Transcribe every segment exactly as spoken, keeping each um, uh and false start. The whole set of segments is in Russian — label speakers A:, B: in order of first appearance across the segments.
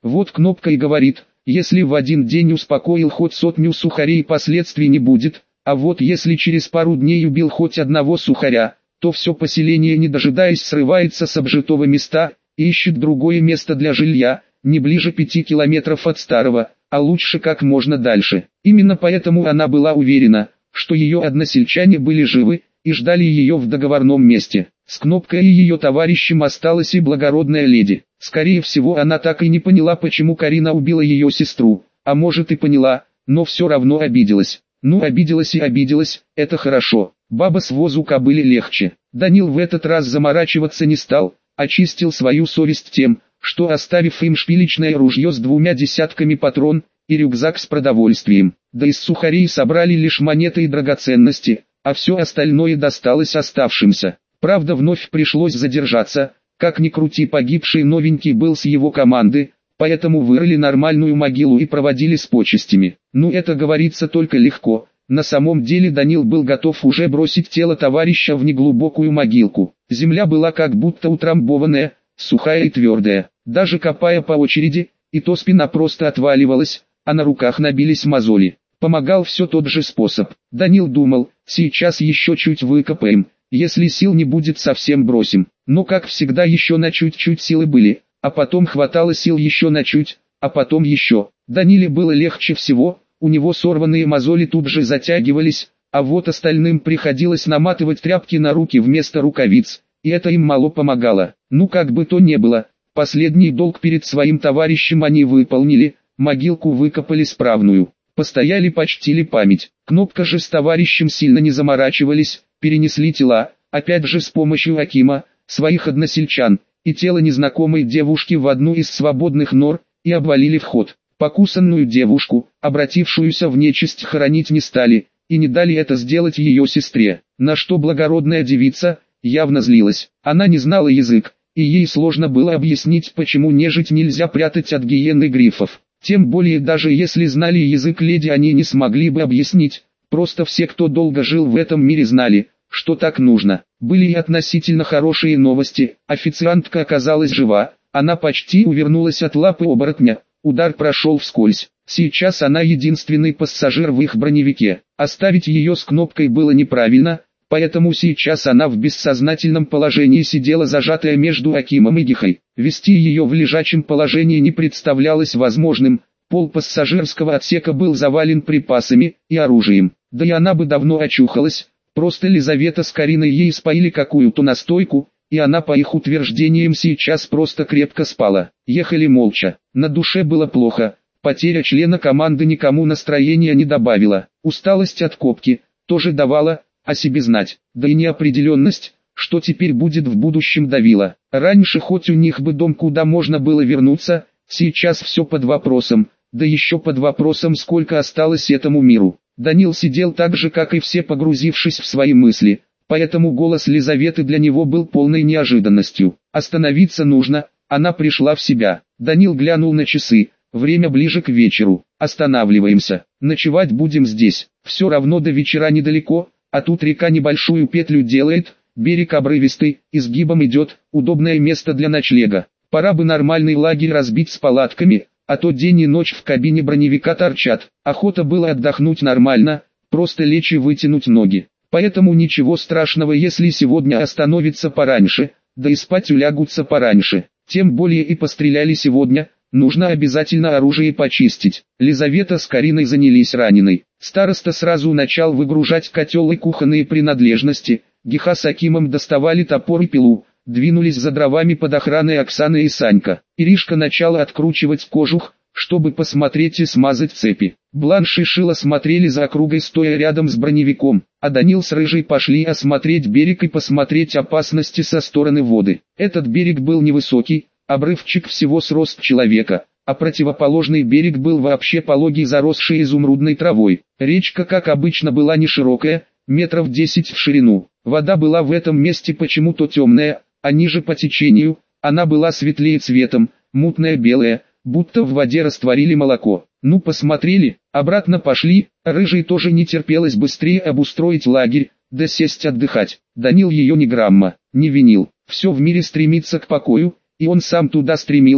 A: Вот Кнопка и говорит, если в один день успокоил хоть сотню сухарей, последствий не будет, а вот если через пару дней убил хоть одного сухаря, то все поселение, не дожидаясь, срывается с обжитого места и ищет другое место для жилья, не ближе пяти километров от старого, а лучше как можно дальше. Именно поэтому она была уверена, что ее односельчане были живы и ждали ее в договорном месте. С Кнопкой и ее товарищем осталась и благородная леди. Скорее всего, она так и не поняла, почему Карина убила ее сестру, а может и поняла, но все равно обиделась. Ну, обиделась и обиделась, это хорошо. Баба с возу кобыли легче. Данил в этот раз заморачиваться не стал, очистил свою совесть тем, что, оставив им шпилечное ружье с двумя десятками патрон и рюкзак с продовольствием, да из сухарей собрали лишь монеты и драгоценности, а все остальное досталось оставшимся. Правда, вновь пришлось задержаться, как ни крути, погибший новенький был с его команды, поэтому вырыли нормальную могилу и проводили с почестями. Ну, это говорится только легко. На самом деле Данил был готов уже бросить тело товарища в неглубокую могилку. Земля была как будто утрамбованная, сухая и твердая. Даже копая по очереди, и то спина просто отваливалась, а на руках набились мозоли. Помогал все тот же способ. Данил думал, сейчас еще чуть выкопаем, если сил не будет, совсем бросим. Но как всегда, еще на чуть-чуть силы были, а потом хватало сил еще на чуть, а потом еще. Даниле было легче всего, у него сорванные мозоли тут же затягивались, а вот остальным приходилось наматывать тряпки на руки вместо рукавиц, и это им мало помогало. Ну, как бы то ни было, последний долг перед своим товарищем они выполнили, могилку выкопали справную. Постояли, почтили память. Кнопка же с товарищем сильно не заморачивались, перенесли тела, опять же с помощью Акима, своих односельчан, и тело незнакомой девушки в одну из свободных нор, и обвалили вход. Покусанную девушку, обратившуюся в нечисть, хоронить не стали, и не дали это сделать ее сестре, на что благородная девица явно злилась. Она не знала язык, и ей сложно было объяснить, почему нежить нельзя прятать от гиен и грифов. Тем более, даже если знали язык леди, они не смогли бы объяснить, просто все, кто долго жил в этом мире, знали, что так нужно. Были и относительно хорошие новости, официантка оказалась жива, она почти увернулась от лапы оборотня, удар прошел вскользь. Сейчас она единственный пассажир в их броневике, оставить ее с Кнопкой было неправильно, поэтому сейчас она в бессознательном положении сидела, зажатая между Акимом и Гихой. Вести ее в лежачем положении не представлялось возможным, пол пассажирского отсека был завален припасами и оружием, да и она бы давно очухалась, просто Лизавета с Кариной ей споили какую-то настойку, и она, по их утверждениям, сейчас просто крепко спала. Ехали молча, на душе было плохо, потеря члена команды никому настроения не добавила, усталость от копки тоже давала о себе знать, да и неопределенность, что теперь будет в будущем, давила. Раньше хоть у них бы дом, куда можно было вернуться, сейчас все под вопросом, да еще под вопросом, сколько осталось этому миру. Данил сидел так же, как и все, погрузившись в свои мысли, поэтому голос Лизаветы для него был полной неожиданностью. Остановиться нужно, она пришла в себя. Данил глянул на часы, время ближе к вечеру. Останавливаемся, ночевать будем здесь, все равно до вечера недалеко, а тут река небольшую петлю делает, берег обрывистый, изгибом идет, удобное место для ночлега. Пора бы нормальный лагерь разбить с палатками, а то день и ночь в кабине броневика торчат. Охота было отдохнуть нормально, просто лечь и вытянуть ноги. Поэтому ничего страшного, если сегодня остановится пораньше, да и спать улягутся пораньше. Тем более и постреляли сегодня, нужно обязательно оружие почистить. Лизавета с Кариной занялись раненой. Староста сразу начал выгружать котел и кухонные принадлежности. Гиха с Акимом доставали топор и пилу, двинулись за дровами под охраной Оксаны и Санька. Иришка начала откручивать кожух, чтобы посмотреть и смазать цепи. Бланш и Шила смотрели за округой, стоя рядом с броневиком, а Данил с Рыжей пошли осмотреть берег и посмотреть опасности со стороны воды. Этот берег был невысокий, обрывчик всего с рост человека, а противоположный берег был вообще пологий, заросший изумрудной травой. Речка, как обычно, была не широкая, метров десять в ширину. Вода была в этом месте почему-то темная, а ниже по течению, она была светлее цветом, мутная белая, будто в воде растворили молоко. Ну, посмотрели, обратно пошли. Рыжей тоже не терпелось быстрее обустроить лагерь, да сесть отдыхать. Данил ее ни грамма не винил. Все в мире стремится к покою, и он сам туда стремился,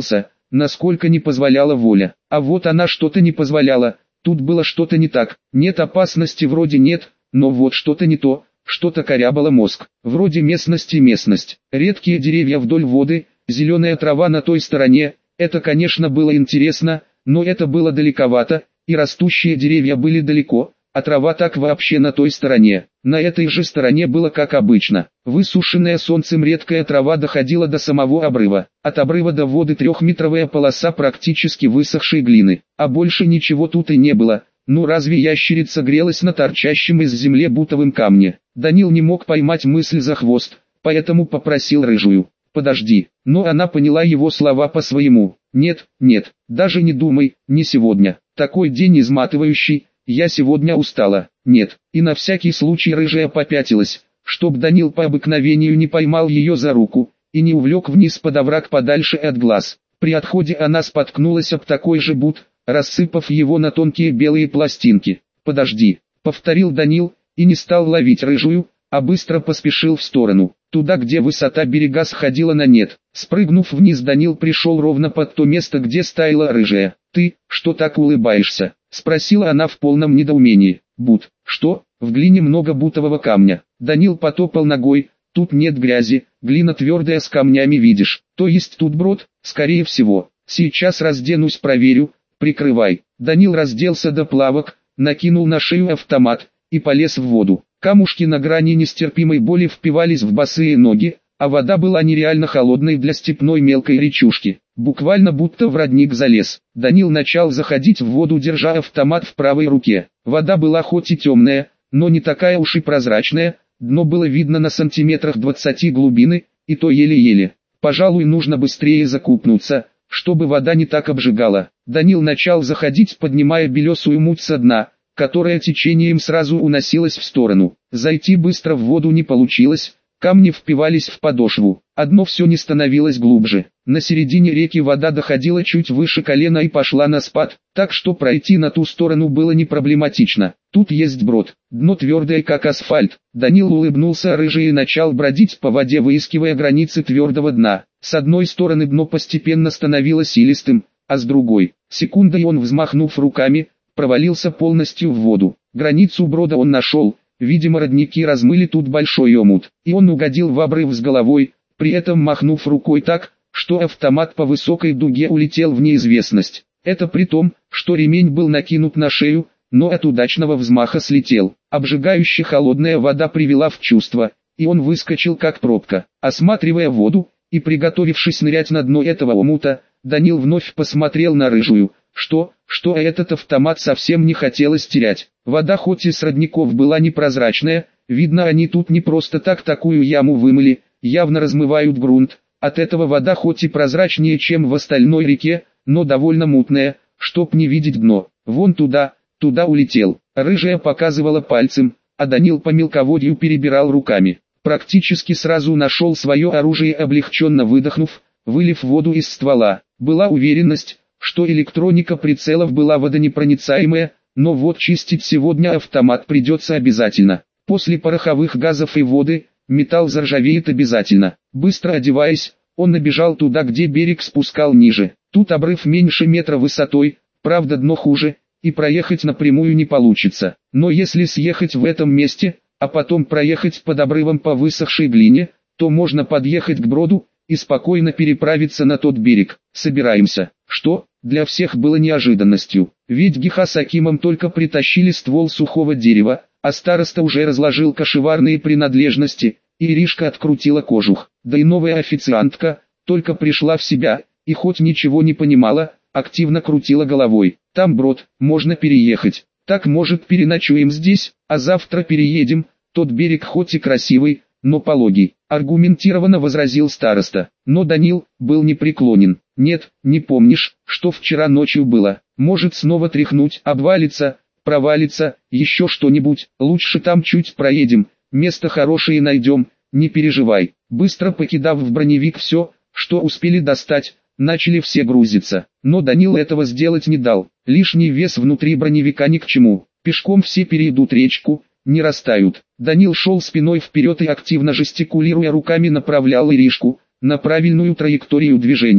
A: насколько не позволяла воля. А вот она что-то не позволяла, тут было что-то не так. Нет опасности вроде нет, но вот что-то не то, что-то корябало мозг. Вроде местности местность, редкие деревья вдоль воды, зеленая трава на той стороне, это конечно было интересно, но это было далековато, и растущие деревья были далеко, а трава так вообще на той стороне. На этой же стороне было как обычно. Высушенная солнцем редкая трава доходила до самого обрыва. От обрыва до воды трехметровая полоса практически высохшей глины. А больше ничего тут и не было. Ну разве ящерица грелась на торчащем из земли бутовом камне? Данил не мог поймать мысль за хвост, поэтому попросил рыжую: «Подожди». Но она поняла его слова по-своему. «Нет, нет, даже не думай, не сегодня. Такой день изматывающий, я сегодня устала». «Нет». И на всякий случай рыжая попятилась, чтоб Данил по обыкновению не поймал ее за руку и не увлек вниз под овраг подальше от глаз. При отходе она споткнулась об такой же бут, рассыпав его на тонкие белые пластинки. «Подожди», — повторил Данил, и не стал ловить рыжую, а быстро поспешил в сторону, туда где высота берега сходила на нет. Спрыгнув вниз, Данил пришел ровно под то место, где стояла рыжая. «Ты, что так улыбаешься?» — спросила она в полном недоумении. «Бут, что?» «В глине много бутового камня». Данил потопал ногой. «Тут нет грязи, глина твердая с камнями, видишь. То есть тут брод?» «Скорее всего. Сейчас разденусь, проверю. Прикрывай». Данил разделся до плавок, накинул на шею автомат и полез в воду. Камушки на грани нестерпимой боли впивались в босые ноги, а вода была нереально холодной для степной мелкой речушки. Буквально будто в родник залез. Данил начал заходить в воду, держа автомат в правой руке. Вода была хоть и темная, но не такая уж и прозрачная, дно было видно на сантиметрах двадцати глубины, и то еле-еле. Пожалуй, нужно быстрее закупнуться, чтобы вода не так обжигала. Данил начал заходить, поднимая белесую муть со дна, которая течением сразу уносилась в сторону. Зайти быстро в воду не получилось, камни впивались в подошву, а дно все не становилось глубже. На середине реки вода доходила чуть выше колена и пошла на спад, так что пройти на ту сторону было не проблематично. Тут есть брод, дно твердое как асфальт. Данил улыбнулся рыжий и начал бродить по воде, выискивая границы твердого дна. С одной стороны дно постепенно становилось илистым, а с другой, секундой он, взмахнув руками, провалился полностью в воду. Границу брода он нашел, видимо родники размыли тут большой омут, и он угодил в обрыв с головой, при этом махнув рукой так, что автомат по высокой дуге улетел в неизвестность. Это при том, что ремень был накинут на шею, но от удачного взмаха слетел. Обжигающая холодная вода привела в чувство, и он выскочил как пробка. Осматривая воду и приготовившись нырять на дно этого омута, Данил вновь посмотрел на рыжую. Что, что этот автомат совсем не хотелось терять. Вода хоть и с родников была непрозрачная, видно, они тут не просто так такую яму вымыли, явно размывают грунт. От этого вода хоть и прозрачнее, чем в остальной реке, но довольно мутная, чтоб не видеть дно. Вон туда, туда улетел. Рыжая показывала пальцем, а Данил по мелководью перебирал руками. Практически сразу нашел свое оружие, облегченно выдохнув, вылив воду из ствола. Была уверенность, что электроника прицелов была водонепроницаемая, но вот чистить сегодня автомат придется обязательно. После пороховых газов и воды, металл заржавеет обязательно. Быстро одеваясь, он набежал туда, где берег спускал ниже. Тут обрыв меньше метра высотой, правда дно хуже, и проехать напрямую не получится. Но если съехать в этом месте, а потом проехать под обрывом по высохшей глине, то можно подъехать к броду и спокойно переправиться на тот берег. Собираемся. Что, для всех было неожиданностью, ведь Гиха с Акимом только притащили ствол сухого дерева, а староста уже разложил кошеварные принадлежности, и Иришка открутила кожух. Да и новая официантка только пришла в себя, и хоть ничего не понимала, активно крутила головой. Там брод, можно переехать. Так, может, переночуем здесь, а завтра переедем. Тот берег хоть и красивый, но пологий, аргументированно возразил староста. Но Данил был непреклонен. Нет, не помнишь, что вчера ночью было? Может снова тряхнуть, обвалится, провалится, еще что-нибудь. Лучше там чуть проедем, место хорошее найдем, не переживай. Быстро покидав в броневик все, что успели достать, начали все грузиться. Но Данил этого сделать не дал. Лишний вес внутри броневика ни к чему. Пешком все перейдут речку, не растают. Данил шел спиной вперед и активно жестикулируя руками направлял Иришку на правильную траекторию движения.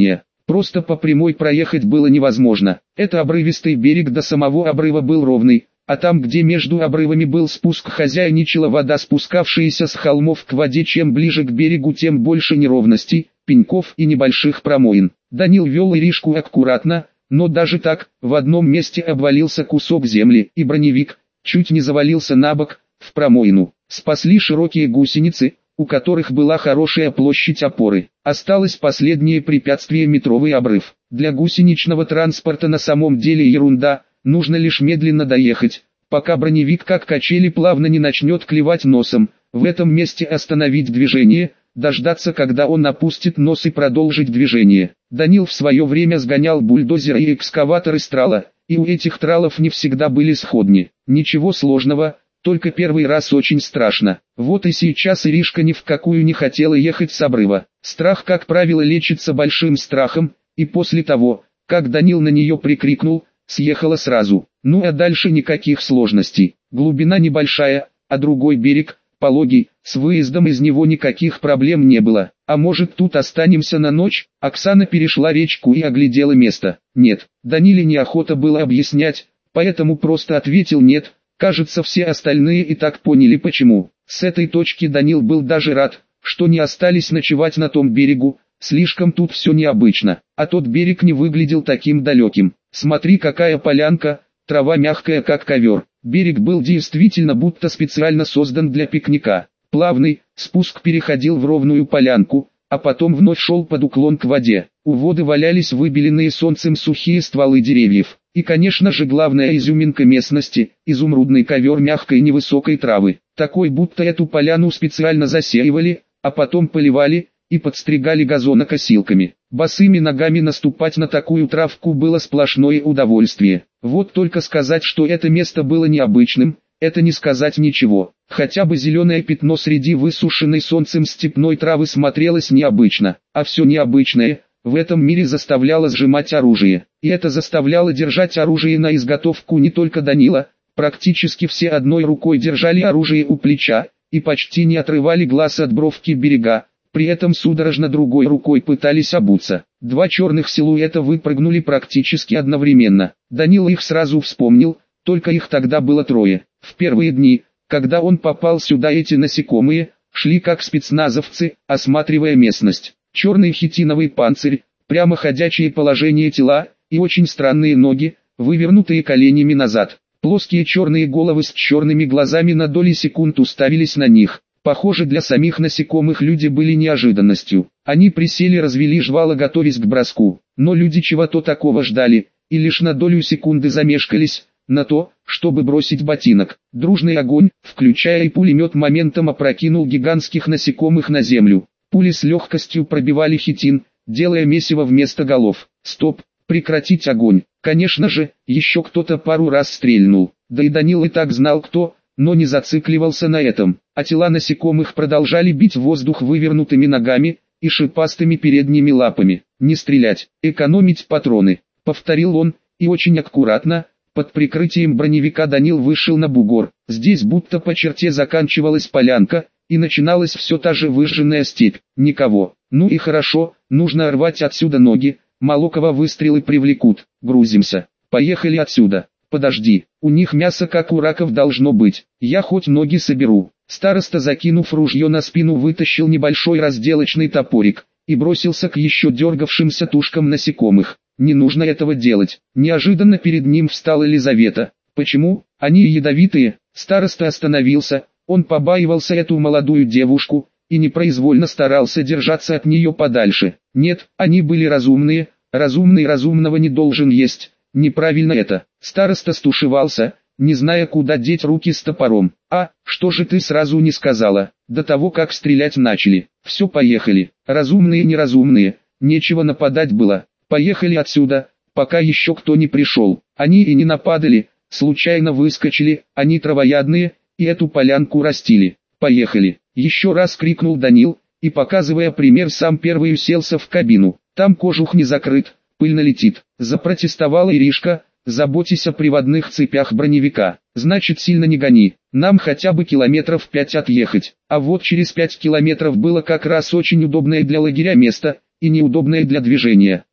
A: Просто по прямой проехать было невозможно. Это обрывистый берег, до самого обрыва был ровный, а там, где между обрывами был спуск, хозяйничала вода, спускавшаяся с холмов к воде. Чем ближе к берегу, тем больше неровностей, пеньков и небольших промоин. Данил вел Иришку аккуратно, но даже так, в одном месте обвалился кусок земли, и броневик чуть не завалился на бок, в промоину. Спасли широкие гусеницы, у которых была хорошая площадь опоры. Осталось последнее препятствие — метровый обрыв. Для гусеничного транспорта на самом деле ерунда, нужно лишь медленно доехать, пока броневик как качели плавно не начнет клевать носом. В этом месте остановить движение, дождаться, когда он опустит нос, и продолжить движение. Данил в свое время сгонял бульдозеры и экскаваторы с трала, и у этих тралов не всегда были сходни. Ничего сложного, только первый раз очень страшно. Вот и сейчас Иришка ни в какую не хотела ехать с обрыва. Страх, как правило, лечится большим страхом, и после того, как Данил на нее прикрикнул, съехала сразу. Ну а дальше никаких сложностей. Глубина небольшая, а другой берег пологий, с выездом из него никаких проблем не было. А может, тут останемся на ночь? Оксана перешла речку и оглядела место. Нет, Даниле неохота было объяснять, поэтому просто ответил нет. Кажется, все остальные и так поняли почему. С этой точки Данил был даже рад, что не остались ночевать на том берегу, слишком тут все необычно. А тот берег не выглядел таким далеким. Смотри, какая полянка, трава мягкая как ковер. Берег был действительно будто специально создан для пикника. Плавный спуск переходил в ровную полянку, а потом вновь шел под уклон к воде. У воды валялись выбеленные солнцем сухие стволы деревьев. И, конечно же, главная изюминка местности – изумрудный ковер мягкой невысокой травы. Такой, будто эту поляну специально засеивали, а потом поливали и подстригали газонокосилками. Босыми ногами наступать на такую травку было сплошное удовольствие. Вот только сказать, что это место было необычным, это не сказать ничего. Хотя бы зеленое пятно среди высушенной солнцем степной травы смотрелось необычно, а все необычное в этом мире заставляло сжимать оружие. И это заставляло держать оружие на изготовку не только Данила, практически все одной рукой держали оружие у плеча и почти не отрывали глаз от бровки берега. При этом судорожно другой рукой пытались обуться. Два черных силуэта выпрыгнули практически одновременно. Данил их сразу вспомнил, только их тогда было трое. В первые дни, когда он попал сюда, эти насекомые шли как спецназовцы, осматривая местность. Черный хитиновый панцирь, прямо ходячее положение тела и очень странные ноги, вывернутые коленями назад. Плоские черные головы с черными глазами на доли секунд уставились на них. Похоже, для самих насекомых люди были неожиданностью. Они присели, развели жвала, готовясь к броску. Но люди чего-то такого ждали, и лишь на долю секунды замешкались на то, чтобы бросить ботинок. Дружный огонь, включая и пулемет, моментом опрокинул гигантских насекомых на землю. Пули с легкостью пробивали хитин, делая месиво вместо голов. Стоп, прекратить огонь. Конечно же, еще кто-то пару раз стрельнул. Да и Данил и так знал кто, но не зацикливался на этом. А тела насекомых продолжали бить воздух вывернутыми ногами и шипастыми передними лапами. «Не стрелять, экономить патроны», — повторил он, и очень аккуратно, под прикрытием броневика Данил вышел на бугор. Здесь будто по черте заканчивалась полянка, и начиналась все та же выжженная степь. Никого. Ну и хорошо, нужно рвать отсюда ноги, мало кого выстрелы привлекут. Грузимся. Поехали отсюда. Подожди, у них мясо как у раков должно быть. Я хоть ноги соберу. Староста, закинув ружье на спину, вытащил небольшой разделочный топорик и бросился к еще дергавшимся тушкам насекомых. Не нужно этого делать. Неожиданно перед ним встала Елизавета. Почему? Они ядовитые. Староста остановился. Он побаивался эту молодую девушку и непроизвольно старался держаться от нее подальше. Нет, они были разумные. Разумный разумного не должен есть. Неправильно это. Староста стушевался, не зная, куда деть руки с топором. «А, что же ты сразу не сказала, до того как стрелять начали? Все, поехали. Разумные неразумные, нечего нападать было. Поехали отсюда, пока еще кто не пришел». Они и не нападали, случайно выскочили, они травоядные, и эту полянку растили. «Поехали!» Еще раз крикнул Данил, и, показывая пример, сам первый уселся в кабину. «Там кожух не закрыт, пыльно летит», — запротестовала Иришка. «Заботьтесь о приводных цепях броневика. Значит, сильно не гони, нам хотя бы километров пять отъехать». А вот через пять километров было как раз очень удобное для лагеря место, и неудобное для движения.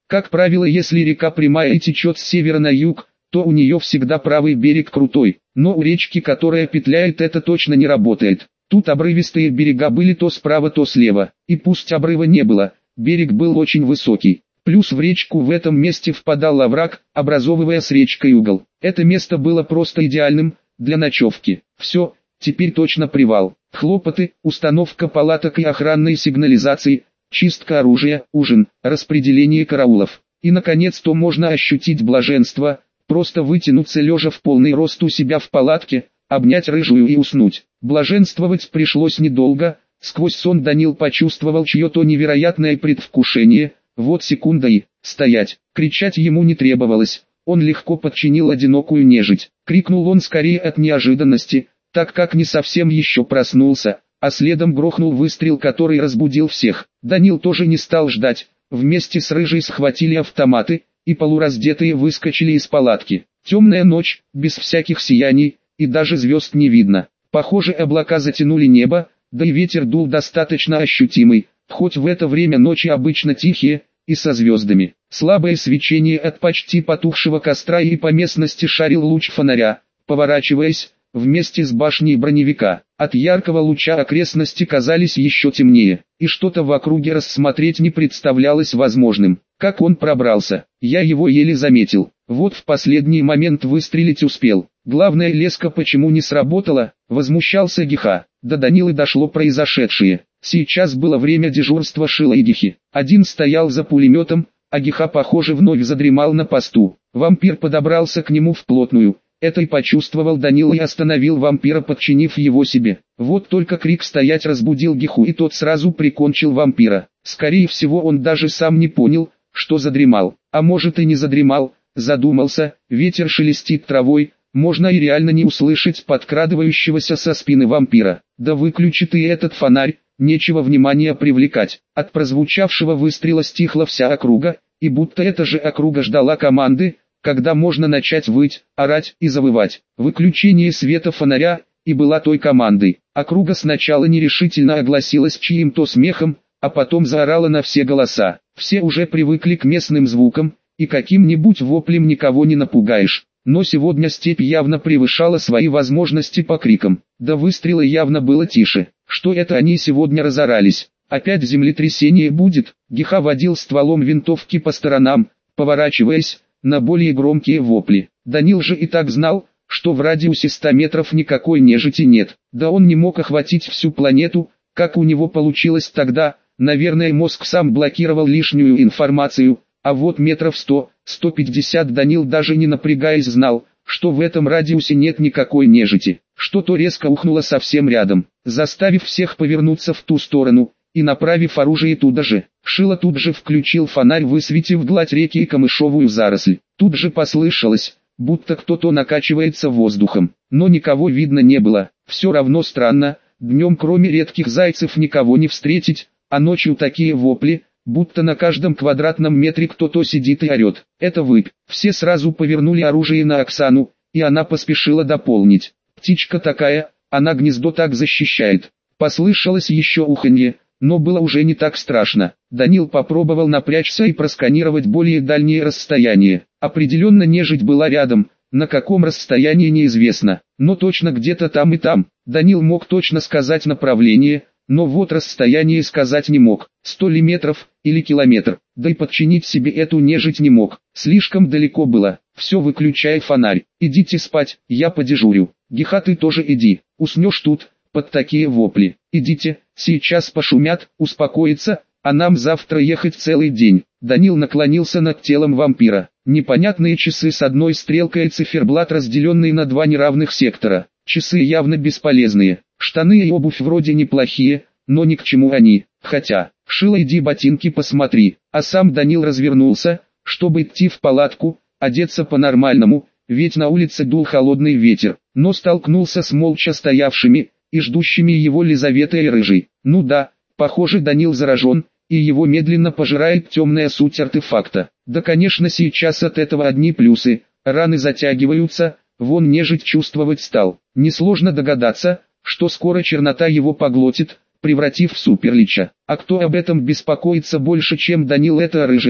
A: Как правило, если река прямая и течет с севера на юг, то у нее всегда правый берег крутой, но у речки, которая петляет, это точно не работает. Тут обрывистые берега были то справа, то слева, и пусть обрыва не было, берег был очень высокий. Плюс в речку в этом месте впадал овраг, образовывая с речкой угол. Это место было просто идеальным для ночевки. Все, теперь точно привал. Хлопоты, установка палаток и охранной сигнализации, чистка оружия, ужин, распределение караулов. И наконец-то можно ощутить блаженство, просто вытянуться лежа в полный рост у себя в палатке, обнять рыжую и уснуть. Блаженствовать пришлось недолго, сквозь сон Данил почувствовал чье-то невероятное предвкушение. Вот секунда и «стоять!» Кричать ему не требовалось, он легко подчинил одинокую нежить. Крикнул он скорее от неожиданности, так как не совсем еще проснулся, а следом грохнул выстрел, который разбудил всех. Данил тоже не стал ждать, вместе с Рыжей схватили автоматы, и полураздетые выскочили из палатки. Темная ночь, без всяких сияний, и даже звезд не видно. Похоже, облака затянули небо, да и ветер дул достаточно ощутимый, хоть в это время ночи обычно тихие, и со звездами. Слабое свечение от почти потухшего костра, и по местности шарил луч фонаря, поворачиваясь, вместе с башней броневика. От яркого луча окрестности казались еще темнее, и что-то в округе рассмотреть не представлялось возможным. Как он пробрался, я его еле заметил. Вот в последний момент выстрелить успел. Главная леска почему не сработала, возмущался Гиха. До Данилы дошло произошедшее. Сейчас было время дежурства Шила и Гихи. Один стоял за пулеметом, а Гиха, похоже, вновь задремал на посту. Вампир подобрался к нему вплотную. Это и почувствовал Данила и остановил вампира, подчинив его себе. Вот только крик «стоять» разбудил Гиху, и тот сразу прикончил вампира. Скорее всего, он даже сам не понял, что задремал. А может и не задремал, задумался, ветер шелестит травой, можно и реально не услышать подкрадывающегося со спины вампира. Да выключи ты этот фонарь, нечего внимания привлекать. От прозвучавшего выстрела стихла вся округа, и будто эта же округа ждала команды, когда можно начать выть, орать и завывать. Выключение света фонаря и была той командой. Округа сначала нерешительно огласилась чьим-то смехом, а потом заорала на все голоса. Все уже привыкли к местным звукам, и каким-нибудь воплем никого не напугаешь. Но сегодня степь явно превышала свои возможности по крикам. До выстрела явно было тише. Что это они сегодня разорались? Опять землетрясение будет? Гиха водил стволом винтовки по сторонам, поворачиваясь на более громкие вопли. Данил же и так знал, что в радиусе ста метров никакой нежити нет. Да он не мог охватить всю планету, как у него получилось тогда. Наверное, мозг сам блокировал лишнюю информацию, а вот метров сто — сто пятьдесят Данил, даже не напрягаясь, знал, что в этом радиусе нет никакой нежити. Что-то резко ухнуло совсем рядом, заставив всех повернуться в ту сторону, и направив оружие туда же. Шила тут же включил фонарь, высветив гладь реки и камышовую заросль. Тут же послышалось, будто кто-то накачивается воздухом, но никого видно не было. Все равно странно, днем кроме редких зайцев никого не встретить, а ночью такие вопли, будто на каждом квадратном метре кто-то сидит и орет. Это выпь. Все сразу повернули оружие на Оксану, и она поспешила дополнить. Птичка такая, она гнездо так защищает. Послышалось еще уханье, но было уже не так страшно. Данил попробовал напрячься и просканировать более дальние расстояния. Определенно нежить была рядом, на каком расстоянии неизвестно, но точно где-то там и там. Данил мог точно сказать направление, но вот расстояние сказать не мог. Сто ли метров, или километр, да и подчинить себе эту нежить не мог. Слишком далеко было. Все, выключай фонарь. Идите спать, я подежурю. Гиха, ты тоже иди. Уснешь тут, под такие вопли. Идите, сейчас пошумят, успокоится, а нам завтра ехать целый день. Данил наклонился над телом вампира. Непонятные часы с одной стрелкой и циферблат, разделенные на два неравных сектора. Часы явно бесполезные. Штаны и обувь вроде неплохие, но ни к чему они. Хотя, Шила, иди ботинки посмотри. А сам Данил развернулся, чтобы идти в палатку, одеться по-нормальному, ведь на улице дул холодный ветер. Но столкнулся с молча стоявшими и ждущими его Лизаветой и Рыжей. Ну да, похоже, Данил заражен, и его медленно пожирает темная суть артефакта. Да, конечно, сейчас от этого одни плюсы. Раны затягиваются, вон нежить чувствовать стал. Несложно догадаться, что скоро чернота его поглотит, превратив в суперлича. А кто об этом беспокоится больше, чем Данил, это Рыжая.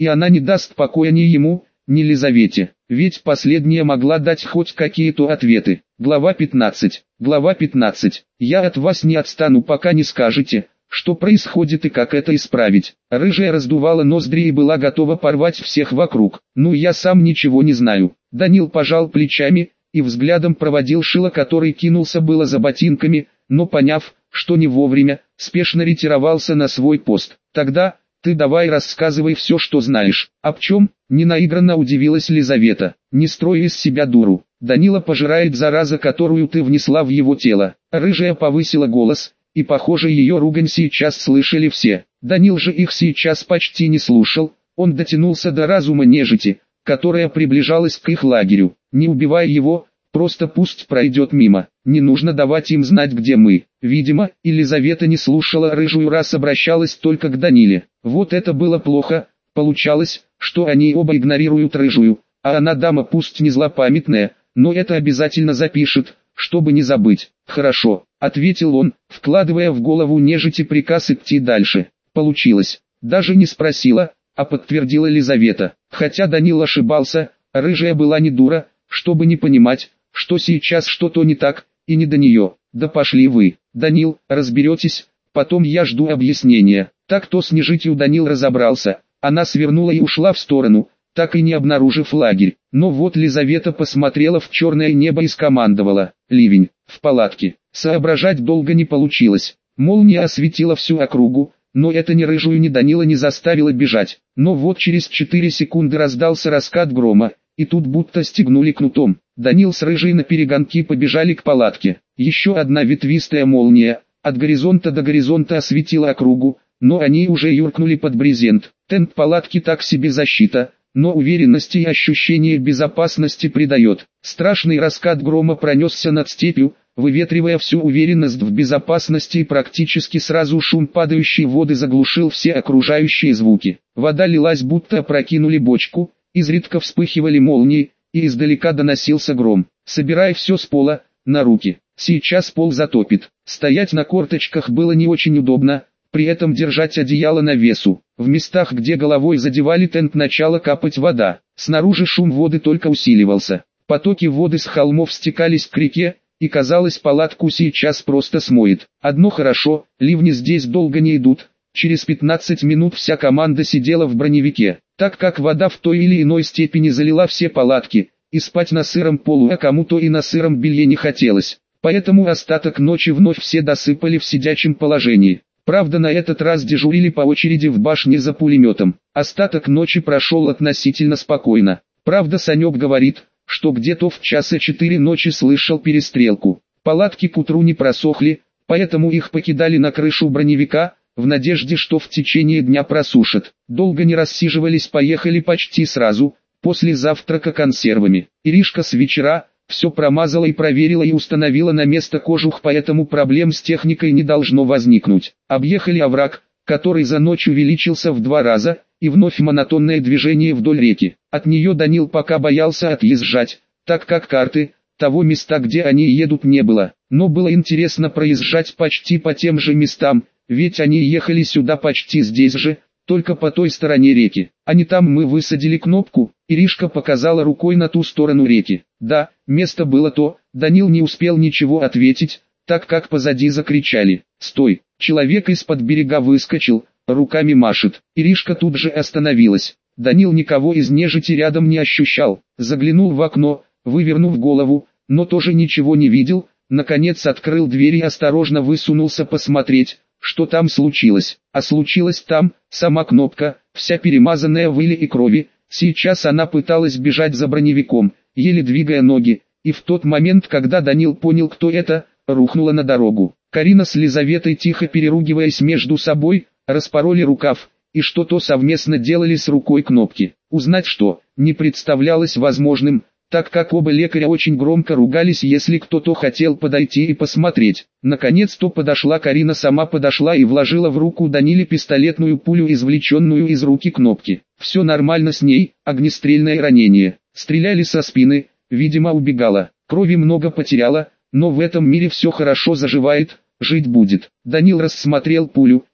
A: и она не даст покоя ни ему, ни Лизавете, ведь последняя могла дать хоть какие-то ответы. Глава пятнадцать. Глава пятнадцать. Я от вас не отстану, пока не скажете, что происходит и как это исправить. Рыжая раздувала ноздри и была готова порвать всех вокруг. Ну я сам ничего не знаю. Данил пожал плечами и взглядом проводил Шила, который кинулся было за ботинками, но поняв, что не вовремя, спешно ретировался на свой пост. Тогда, ты давай рассказывай все, что знаешь. Об чем? Ненаигранно удивилась Лизавета. Не строй из себя дуру. Данила пожирает зараза, которую ты внесла в его тело. Рыжая повысила голос, и похоже ее ругань сейчас слышали все. Данил же их сейчас почти не слушал, он дотянулся до разума нежити, которая приближалась к их лагерю. Не убивай его, просто пусть пройдет мимо. Не нужно давать им знать, где мы. Видимо, Елизавета не слушала рыжую, раз обращалась только к Даниле. Вот это было плохо. Получалось, что они оба игнорируют рыжую, а она дама пусть не злопамятная, но это обязательно запишет, чтобы не забыть. Хорошо, ответил он, вкладывая в голову нежити приказ идти дальше. Получилось. Даже не спросила, а подтвердила Лизавета. Хотя Данил ошибался, рыжая была не дура, чтобы не понимать, что сейчас что-то не так, и не до нее. Да пошли вы, Данил, разберетесь, потом я жду объяснения. Так-то с нежитью Данил разобрался, она свернула и ушла в сторону, так и не обнаружив лагерь. Но вот Лизавета посмотрела в черное небо и скомандовала: ливень, в палатке. Соображать долго не получилось. Молния осветила всю округу, но это ни рыжую, ни Данила не заставило бежать. Но вот через четыре секунды раздался раскат грома, и тут будто стегнули кнутом. Данил с рыжей наперегонки побежали к палатке. Еще одна ветвистая молния, от горизонта до горизонта осветила округу, но они уже юркнули под брезент. Тент палатки так себе защита, но уверенности и ощущение безопасности придает. Страшный раскат грома пронесся над степью, выветривая всю уверенность в безопасности, и практически сразу шум падающей воды заглушил все окружающие звуки. Вода лилась, будто опрокинули бочку, изредка вспыхивали молнии, и издалека доносился гром. «Собирай все с пола, на руки, сейчас пол затопит». Стоять на корточках было не очень удобно, при этом держать одеяло на весу. В местах, где головой задевали тент, начала капать вода. Снаружи шум воды только усиливался. Потоки воды с холмов стекались к реке, и казалось, палатку сейчас просто смоет. Одно хорошо, ливни здесь долго не идут. Через пятнадцать минут вся команда сидела в броневике. Так как вода в той или иной степени залила все палатки, и спать на сыром полу, а кому-то и на сыром белье не хотелось. Поэтому остаток ночи вновь все досыпали в сидячем положении. Правда, на этот раз дежурили по очереди в башне за пулеметом. Остаток ночи прошел относительно спокойно. Правда, Санек говорит, что где-то в часа четыре ночи слышал перестрелку. Палатки к утру не просохли, поэтому их покидали на крышу броневика, в надежде, что в течение дня просушат. Долго не рассиживались, поехали почти сразу, после завтрака консервами. Иришка с вечера все промазала и проверила и установила на место кожух, поэтому проблем с техникой не должно возникнуть. Объехали овраг, который за ночь увеличился в два раза, и вновь монотонное движение вдоль реки. От нее Данил пока боялся отъезжать, так как карты того места, где они едут, не было. Но было интересно проезжать почти по тем же местам, ведь они ехали сюда почти здесь же, только по той стороне реки. А не там мы высадили кнопку. Иришка показала рукой на ту сторону реки. Да, место было то. Данил не успел ничего ответить, так как позади закричали: «Стой!» Человек из-под берега выскочил, руками машет. Иришка тут же остановилась. Данил никого из нежити рядом не ощущал. Заглянул в окно, вывернув голову, но тоже ничего не видел. Наконец открыл дверь и осторожно высунулся посмотреть, что там случилось. А случилось там, сама кнопка, вся перемазанная в иле и крови. Сейчас она пыталась бежать за броневиком, еле двигая ноги, и в тот момент, когда Данил понял, кто это, рухнула на дорогу. Карина с Лизаветой, тихо переругиваясь между собой, распороли рукав, и что-то совместно делали с рукой кнопки. Узнать что, не представлялось возможным, так как оба лекаря очень громко ругались, если кто-то хотел подойти и посмотреть. Наконец-то подошла Карина, сама подошла и вложила в руку Даниле пистолетную пулю, извлеченную из руки кнопки. Все нормально с ней, огнестрельное ранение. Стреляли со спины, видимо убегала. Крови много потеряла, но в этом мире все хорошо заживает, жить будет. Данил рассмотрел пулю,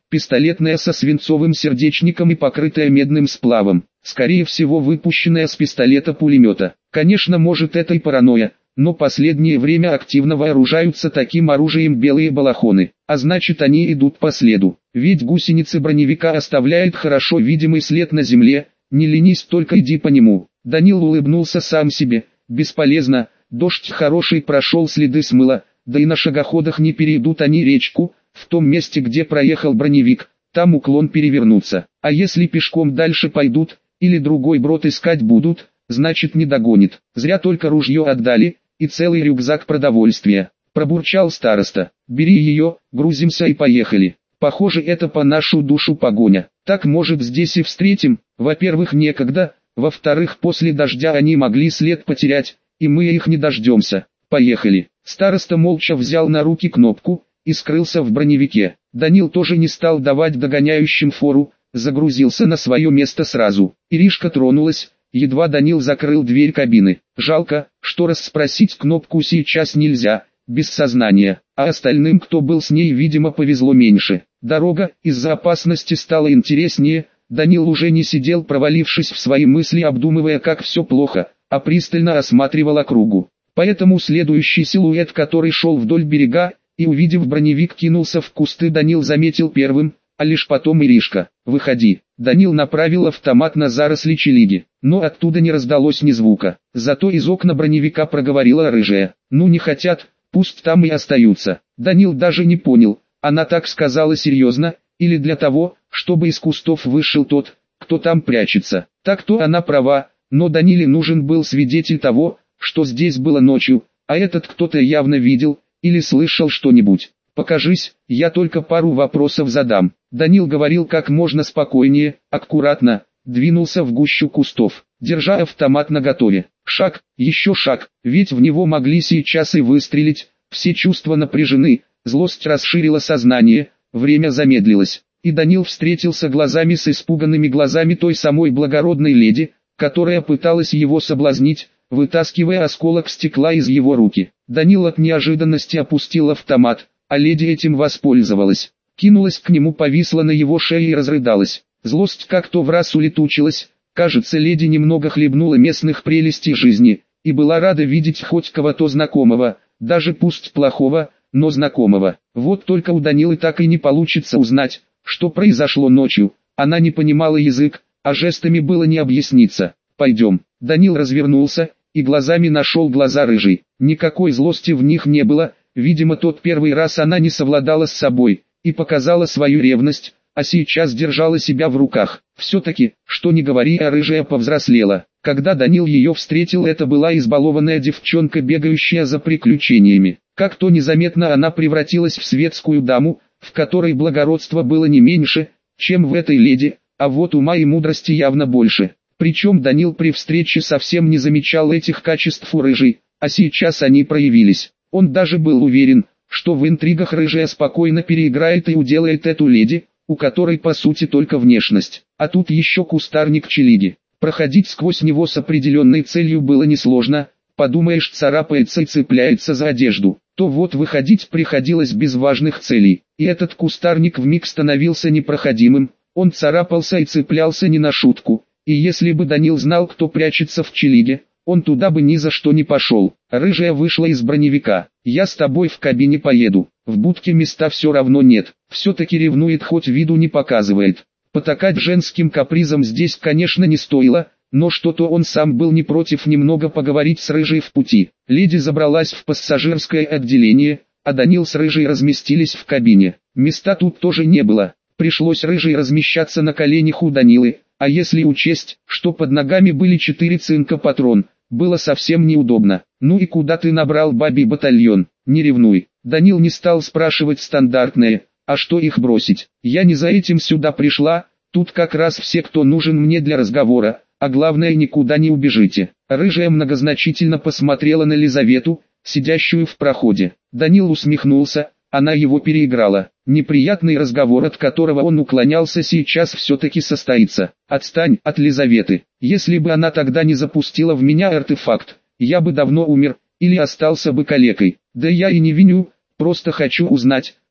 A: пистолетная со свинцовым сердечником и покрытая медным сплавом, скорее всего выпущенная с пистолета-пулемета. Конечно, может это и паранойя, но последнее время активно вооружаются таким оружием белые балахоны, а значит они идут по следу, ведь гусеницы броневика оставляют хорошо видимый след на земле, не ленись, только иди по нему. Данил улыбнулся сам себе, бесполезно, дождь хороший прошел, следы смыло, да и на шагоходах не перейдут они речку, в том месте, где проехал броневик, там уклон перевернуться, а если пешком дальше пойдут, или другой брод искать будут, значит не догонит, зря только ружье отдали, и целый рюкзак продовольствия. Пробурчал староста, бери ее, грузимся и поехали. Похоже, это по нашу душу погоня. Так, может, здесь и встретим? Во-первых, некогда, во-вторых, после дождя они могли след потерять, и мы их не дождемся. Поехали. Староста молча взял на руки кнопку и скрылся в броневике. Данил тоже не стал давать догоняющим фору, загрузился на свое место сразу. Иришка тронулась, едва Данил закрыл дверь кабины. Жалко, что расспросить кнопку сейчас нельзя, без сознания, а остальным, кто был с ней, видимо, повезло меньше. Дорога из-за опасности стала интереснее. Данил уже не сидел, провалившись в свои мысли, обдумывая, как все плохо, а пристально осматривал округу. Поэтому следующий силуэт, который шел вдоль берега, и увидев броневик, кинулся в кусты, Данил заметил первым, а лишь потом Иришка. «Выходи». Данил направил автомат на заросли челиги, но оттуда не раздалось ни звука. Зато из окна броневика проговорила рыжая: «Ну не хотят, пусть там и остаются». Данил даже не понял, она так сказала серьезно, или для того, чтобы из кустов вышел тот, кто там прячется. Так-то она права, но Даниле нужен был свидетель того, что здесь было ночью, а этот кто-то явно видел или слышал что-нибудь. «Покажись, я только пару вопросов задам». Данил говорил как можно спокойнее, аккуратно, двинулся в гущу кустов, держа автомат наготове. Шаг, еще шаг, ведь в него могли сейчас и выстрелить. Все чувства напряжены, злость расширила сознание, время замедлилось, и Данил встретился глазами с испуганными глазами той самой благородной леди, которая пыталась его соблазнить, вытаскивая осколок стекла из его руки. Данил от неожиданности опустил автомат, а леди этим воспользовалась. Кинулась к нему, повисла на его шее и разрыдалась. Злость как-то враз улетучилась. Кажется, леди немного хлебнула местных прелестей жизни, и была рада видеть хоть кого-то знакомого, даже пусть плохого, но знакомого. Вот только у Данилы так и не получится узнать, что произошло ночью. Она не понимала язык, а жестами было не объясниться. «Пойдем». Данил развернулся, и глазами нашел глаза рыжей. Никакой злости в них не было, видимо, тот первый раз она не совладала с собой и показала свою ревность, а сейчас держала себя в руках. Все-таки, что ни говори, а рыжая повзрослела. Когда Данил ее встретил, это была избалованная девчонка, бегающая за приключениями. Как-то незаметно она превратилась в светскую даму, в которой благородство было не меньше, чем в этой леди, а вот ума и мудрости явно больше. Причем Данил при встрече совсем не замечал этих качеств у рыжей, а сейчас они проявились. Он даже был уверен, что в интригах рыжая спокойно переиграет и уделает эту леди, у которой по сути только внешность. А тут еще кустарник челиги. Проходить сквозь него с определенной целью было несложно. Подумаешь, царапается и цепляется за одежду. То вот выходить приходилось без важных целей. И этот кустарник вмиг становился непроходимым. Он царапался и цеплялся не на шутку. И если бы Данил знал, кто прячется в челиге, он туда бы ни за что не пошел. Рыжая вышла из броневика. «Я с тобой в кабине поеду. В будке места все равно нет». Все-таки ревнует, хоть виду не показывает. Потакать женским капризом здесь, конечно, не стоило, но что-то он сам был не против немного поговорить с рыжей в пути. Леди забралась в пассажирское отделение, а Данил с рыжей разместились в кабине. Места тут тоже не было. Пришлось рыжей размещаться на коленях у Данилы, а если учесть, что под ногами были четыре цинка патрон, было совсем неудобно. «Ну и куда ты набрал бабий батальон? Не ревнуй». Данил не стал спрашивать стандартное: «А что их бросить? Я не за этим сюда пришла, тут как раз все, кто нужен мне для разговора, а главное, никуда не убежите». Рыжая многозначительно посмотрела на Лизавету, сидящую в проходе. Данил усмехнулся, она его переиграла. Неприятный разговор, от которого он уклонялся, сейчас все-таки состоится. «Отстань от Лизаветы. Если бы она тогда не запустила в меня артефакт, я бы давно умер, или остался бы калекой. Да я и не виню, просто хочу узнать,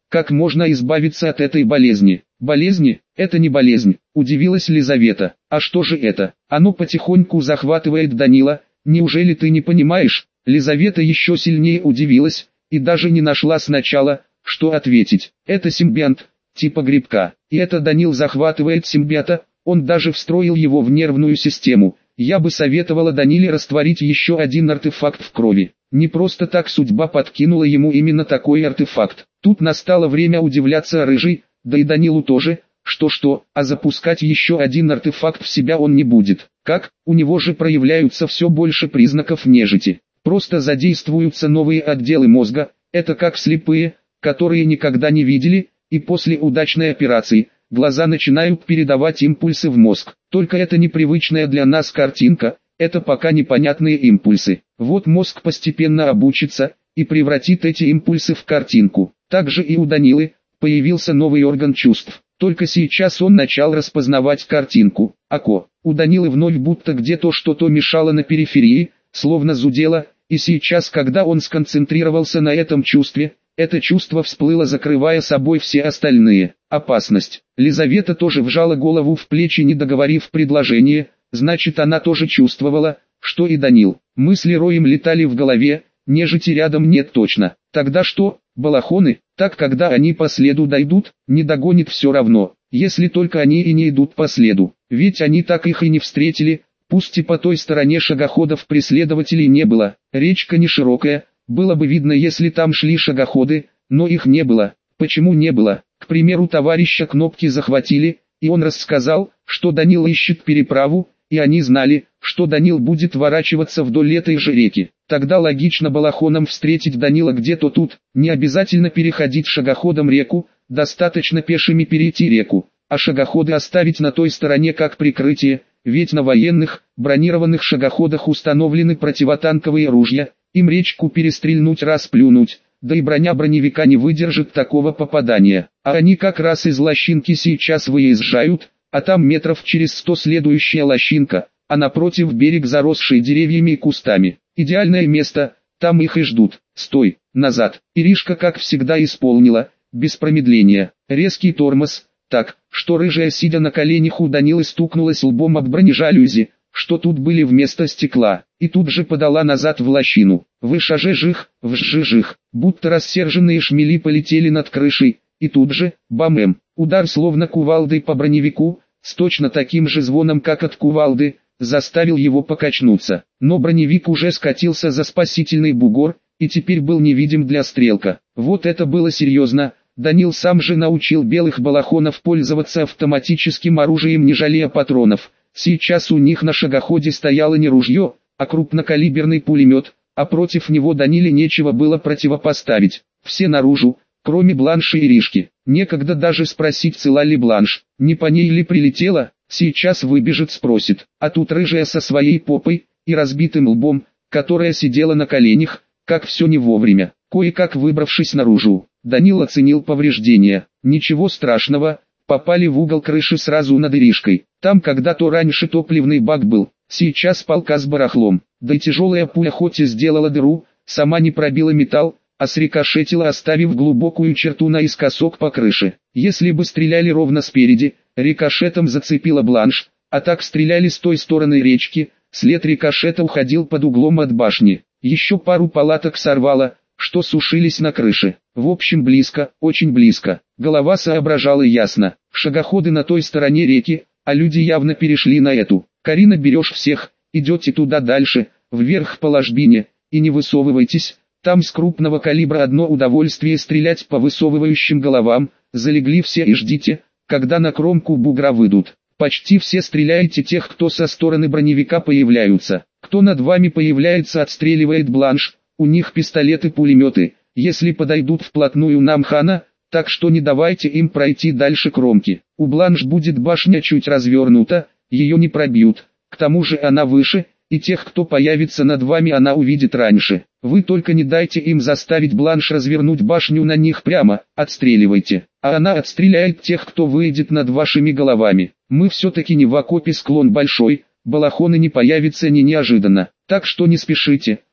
A: как можно избавиться от этой болезни? Болезни? Это не болезнь, удивилась Лизавета. А что же это? Оно потихоньку захватывает Данила, неужели ты не понимаешь? Лизавета еще сильнее удивилась, и даже не нашла сначала, что ответить. Это симбионт, типа грибка. И это Данил захватывает симбиота, он даже встроил его в нервную систему. Я бы советовала Даниле растворить еще один артефакт в крови. Не просто так судьба подкинула ему именно такой артефакт. Тут настало время удивляться Рыжий, да и Данилу тоже, что-что, а запускать еще один артефакт в себя он не будет. Как? У него же проявляются все больше признаков нежити. Просто задействуются новые отделы мозга, это как слепые, которые никогда не видели, и после удачной операции, глаза начинают передавать импульсы в мозг. Только это непривычная для нас картинка, это пока непонятные импульсы. Вот мозг постепенно обучится, и превратит эти импульсы в картинку. Также и у Данилы появился новый орган чувств. Только сейчас он начал распознавать картинку. Ако, у Данилы вновь будто где-то что-то мешало на периферии, словно зудело, и сейчас, когда он сконцентрировался на этом чувстве, это чувство всплыло, закрывая собой все остальные. Опасность. Лизавета тоже вжала голову в плечи, не договорив предложение, значит она тоже чувствовала, что и Данил. Мысли роем летали в голове, нежити рядом нет точно. Тогда что, балахоны? Так когда они по следу дойдут, не догонит все равно, если только они и не идут по следу. Ведь они так их и не встретили, пусть и по той стороне шагоходов преследователей не было. Речка не широкая. Было бы видно, если там шли шагоходы, но их не было. Почему не было? К примеру, товарища Кнопки захватили, и он рассказал, что Данил ищет переправу, и они знали, что Данил будет ворачиваться вдоль этой же реки. Тогда логично балахонам встретить Данила где-то тут, не обязательно переходить шагоходом реку, достаточно пешими перейти реку, а шагоходы оставить на той стороне как прикрытие, ведь на военных, бронированных шагоходах установлены противотанковые ружья, им речку перестрельнуть, раз плюнуть, да и броня броневика не выдержит такого попадания. А они как раз из лощинки сейчас выезжают, а там метров через сто следующая лощинка, а напротив берег, заросший деревьями и кустами. Идеальное место, там их и ждут. Стой, назад. Иришка как всегда исполнила, без промедления, резкий тормоз, так, что Рыжая, сидя на коленях у Данилы, стукнулась лбом об бронежалюзи, что тут были вместо стекла, и тут же подала назад в лощину. Вышажежих, вжжижих, будто рассерженные шмели полетели над крышей, и тут же, бам-эм, удар словно кувалдой по броневику, с точно таким же звоном, как от кувалды, заставил его покачнуться. Но броневик уже скатился за спасительный бугор, и теперь был невидим для стрелка. Вот это было серьезно. Данил сам же научил белых балахонов пользоваться автоматическим оружием, не жалея патронов. Сейчас у них на шагоходе стояло не ружье, а крупнокалиберный пулемет, а против него Даниле нечего было противопоставить. Все наружу, кроме Бланши и Ришки. Некогда даже спросить, цела ли Бланш, не по ней ли прилетела, сейчас выбежит, спросит. А тут Рыжая со своей попой и разбитым лбом, которая сидела на коленях, как все не вовремя. Кое-как выбравшись наружу, Данил оценил повреждения. Ничего страшного, попали в угол крыши сразу над Иришкой. Там когда-то раньше топливный бак был, сейчас полка с барахлом. Да и тяжелая пуля хоть и сделала дыру, сама не пробила металл, а срикошетила, оставив глубокую черту наискосок по крыше. Если бы стреляли ровно спереди, рикошетом зацепила Бланш, а так стреляли с той стороны речки, след рикошета уходил под углом от башни. Еще пару палаток сорвало, что сушились на крыше. В общем, близко, очень близко. Голова соображала ясно. Шагоходы на той стороне реки, а люди явно перешли на эту. Карина, берешь всех, идете туда дальше, вверх по ложбине, и не высовывайтесь. Там с крупного калибра одно удовольствие стрелять по высовывающим головам. Залегли все и ждите, когда на кромку бугра выйдут. Почти все стреляйте тех, кто со стороны броневика появляются. Кто над вами появляется, отстреливает Бланш. У них пистолеты-пулеметы, если подойдут вплотную нам хана, так что не давайте им пройти дальше кромки. У Бланш будет башня чуть развернута, ее не пробьют, к тому же она выше, и тех, кто появится над вами, она увидит раньше. Вы только не дайте им заставить Бланш развернуть башню на них прямо, отстреливайте, а она отстреляет тех, кто выйдет над вашими головами. Мы все-таки не в окопе, склон большой, балахоны не появятся ни неожиданно, так что не спешите.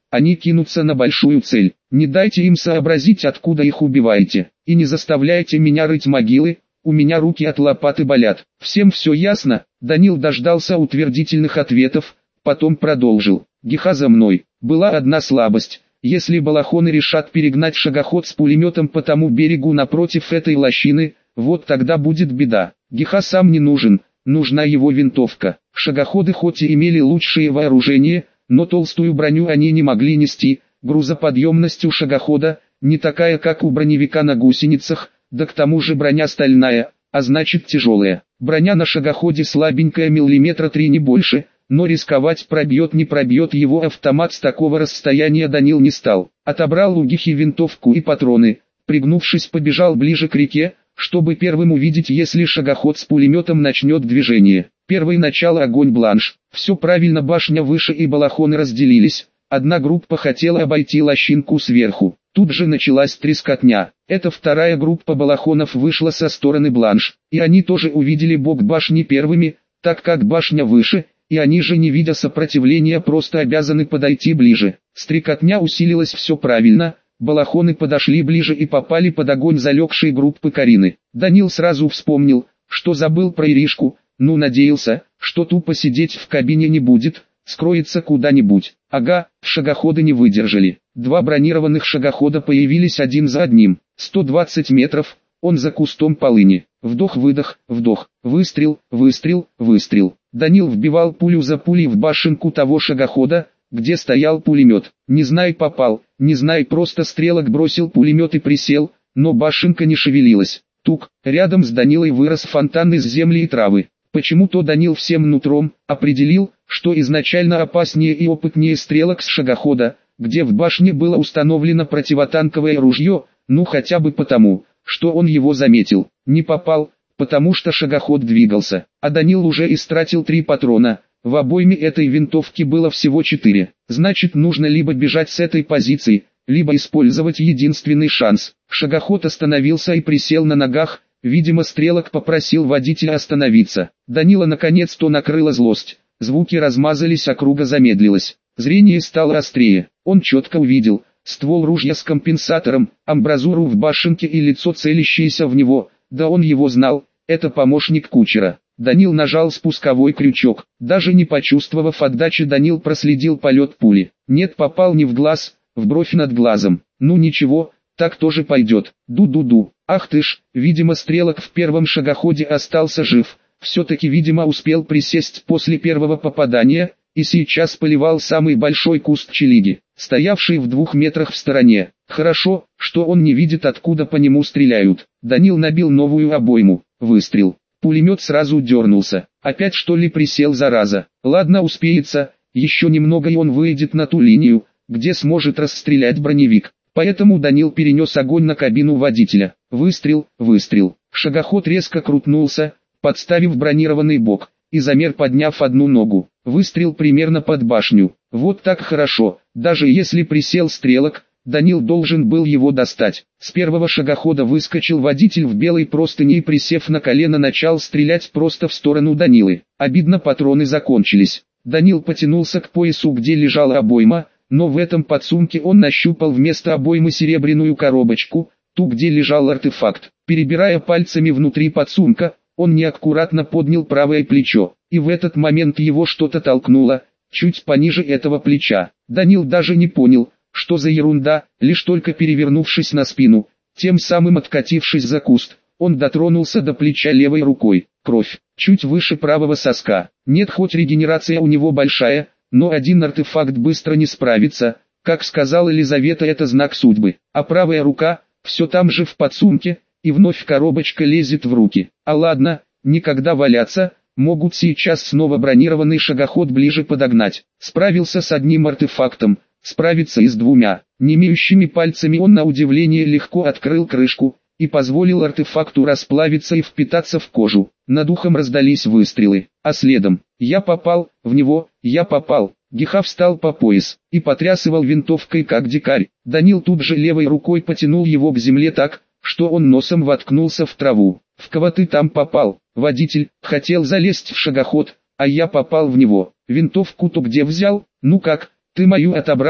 A: они кинутся на большую цель. Не дайте им сообразить, откуда их убиваете, и не заставляйте меня рыть могилы, у меня руки от лопаты болят. Всем все ясно? Данил дождался утвердительных ответов, потом продолжил. Гиха за мной. Была одна слабость. Если балахоны решат перегнать шагоход с пулеметом по тому берегу напротив этой лощины, вот тогда будет беда. Гиха сам не нужен, нужна его винтовка. Шагоходы хоть и имели лучшее вооружение, но толстую броню они не могли нести, грузоподъемность у шагохода не такая, как у броневика на гусеницах, да к тому же броня стальная, а значит тяжелая. Броня на шагоходе слабенькая, миллиметра три не больше, но рисковать, пробьет не пробьет его автомат с такого расстояния Данил не стал. Отобрал у Гихи винтовку и патроны, пригнувшись, побежал ближе к реке, чтобы первым увидеть, если шагоход с пулеметом начнет движение. Первый начал огонь бланш. Все правильно, башня выше и балахоны разделились. Одна группа хотела обойти лощинку сверху. Тут же началась трескотня. Эта вторая группа балахонов вышла со стороны бланш, и они тоже увидели бок башни первыми, так как башня выше, и они же, не видя сопротивления, просто обязаны подойти ближе. Стрекотня усилилась, все правильно. Балахоны подошли ближе и попали под огонь залегшей группы Карины. Данил сразу вспомнил, что забыл про Иришку, ну надеялся, что тупо сидеть в кабине не будет, скроется куда-нибудь. Ага, шагоходы не выдержали. Два бронированных шагохода появились один за одним. сто двадцать метров, он за кустом полыни. Вдох-выдох, вдох, выстрел, выстрел, выстрел. Данил вбивал пулю за пулей в башенку того шагохода, где стоял пулемет. Не знай, попал, не знай, просто стрелок бросил пулемет и присел, но башенка не шевелилась. Тук, рядом с Данилой вырос фонтан из земли и травы. Почему-то Данил всем нутром определил, что изначально опаснее и опытнее стрелок с шагохода, где в башне было установлено противотанковое ружье, ну хотя бы потому, что он его заметил. Не попал, потому что шагоход двигался, а Данил уже истратил три патрона. В обойме этой винтовки было всего четыре. Значит, нужно либо бежать с этой позиции, либо использовать единственный шанс. Шагоход остановился и присел на ногах. Видимо, стрелок попросил водителя остановиться. Данила наконец-то накрыла злость. Звуки размазались, а круга замедлилась. Зрение стало острее. Он четко увидел ствол ружья с компенсатором, амбразуру в башенке и лицо, целящееся в него. Да он его знал, это помощник кучера. Данил нажал спусковой крючок. Даже не почувствовав отдачи, Данил проследил полет пули. Нет, попал не в глаз, в бровь над глазом. Ну ничего, так тоже пойдет. Ду-ду-ду. Ах ты ж, видимо, стрелок в первом шагоходе остался жив. Все-таки, видимо, успел присесть после первого попадания, и сейчас поливал самый большой куст челиги, стоявший в двух метрах в стороне. Хорошо, что он не видит, откуда по нему стреляют. Данил набил новую обойму. Выстрел. Пулемет сразу дернулся. Опять что ли присел, зараза? Ладно, успеется, еще немного и он выйдет на ту линию, где сможет расстрелять броневик. Поэтому Данил перенес огонь на кабину водителя. Выстрел, выстрел. Шагоход резко крутнулся, подставив бронированный бок, и замер, подняв одну ногу. Выстрел примерно под башню. Вот так хорошо. Даже если присел стрелок, Данил должен был его достать. С первого шагохода выскочил водитель в белой простыне и, присев на колено, начал стрелять просто в сторону Данилы. Обидно, патроны закончились. Данил потянулся к поясу, где лежала обойма, но в этом подсумке он нащупал вместо обоймы серебряную коробочку, ту, где лежал артефакт. Перебирая пальцами внутри подсумка, он неаккуратно поднял правое плечо, и в этот момент его что-то толкнуло, чуть пониже этого плеча. Данил даже не понял, что за ерунда, лишь только перевернувшись на спину, тем самым откатившись за куст, он дотронулся до плеча левой рукой. Кровь, чуть выше правого соска. Нет, хоть регенерация у него большая, но один артефакт быстро не справится, как сказала Елизавета, это знак судьбы. А правая рука, все там же в подсумке, и вновь коробочка лезет в руки. А ладно, никогда валяться, могут сейчас снова бронированный шагоход ближе подогнать. Справился с одним артефактом, справиться и с двумя. Немеющими пальцами он на удивление легко открыл крышку и позволил артефакту расплавиться и впитаться в кожу. Над ухом раздались выстрелы, а следом «Я попал, в него, я попал». Гиха встал по пояс и потрясывал винтовкой как дикарь. Данил тут же левой рукой потянул его к земле так, что он носом воткнулся в траву. «В кого ты там попал?» Водитель хотел залезть в шагоход, а я попал в него. «Винтовку-то где взял? Ну как, ты мою отобрал?»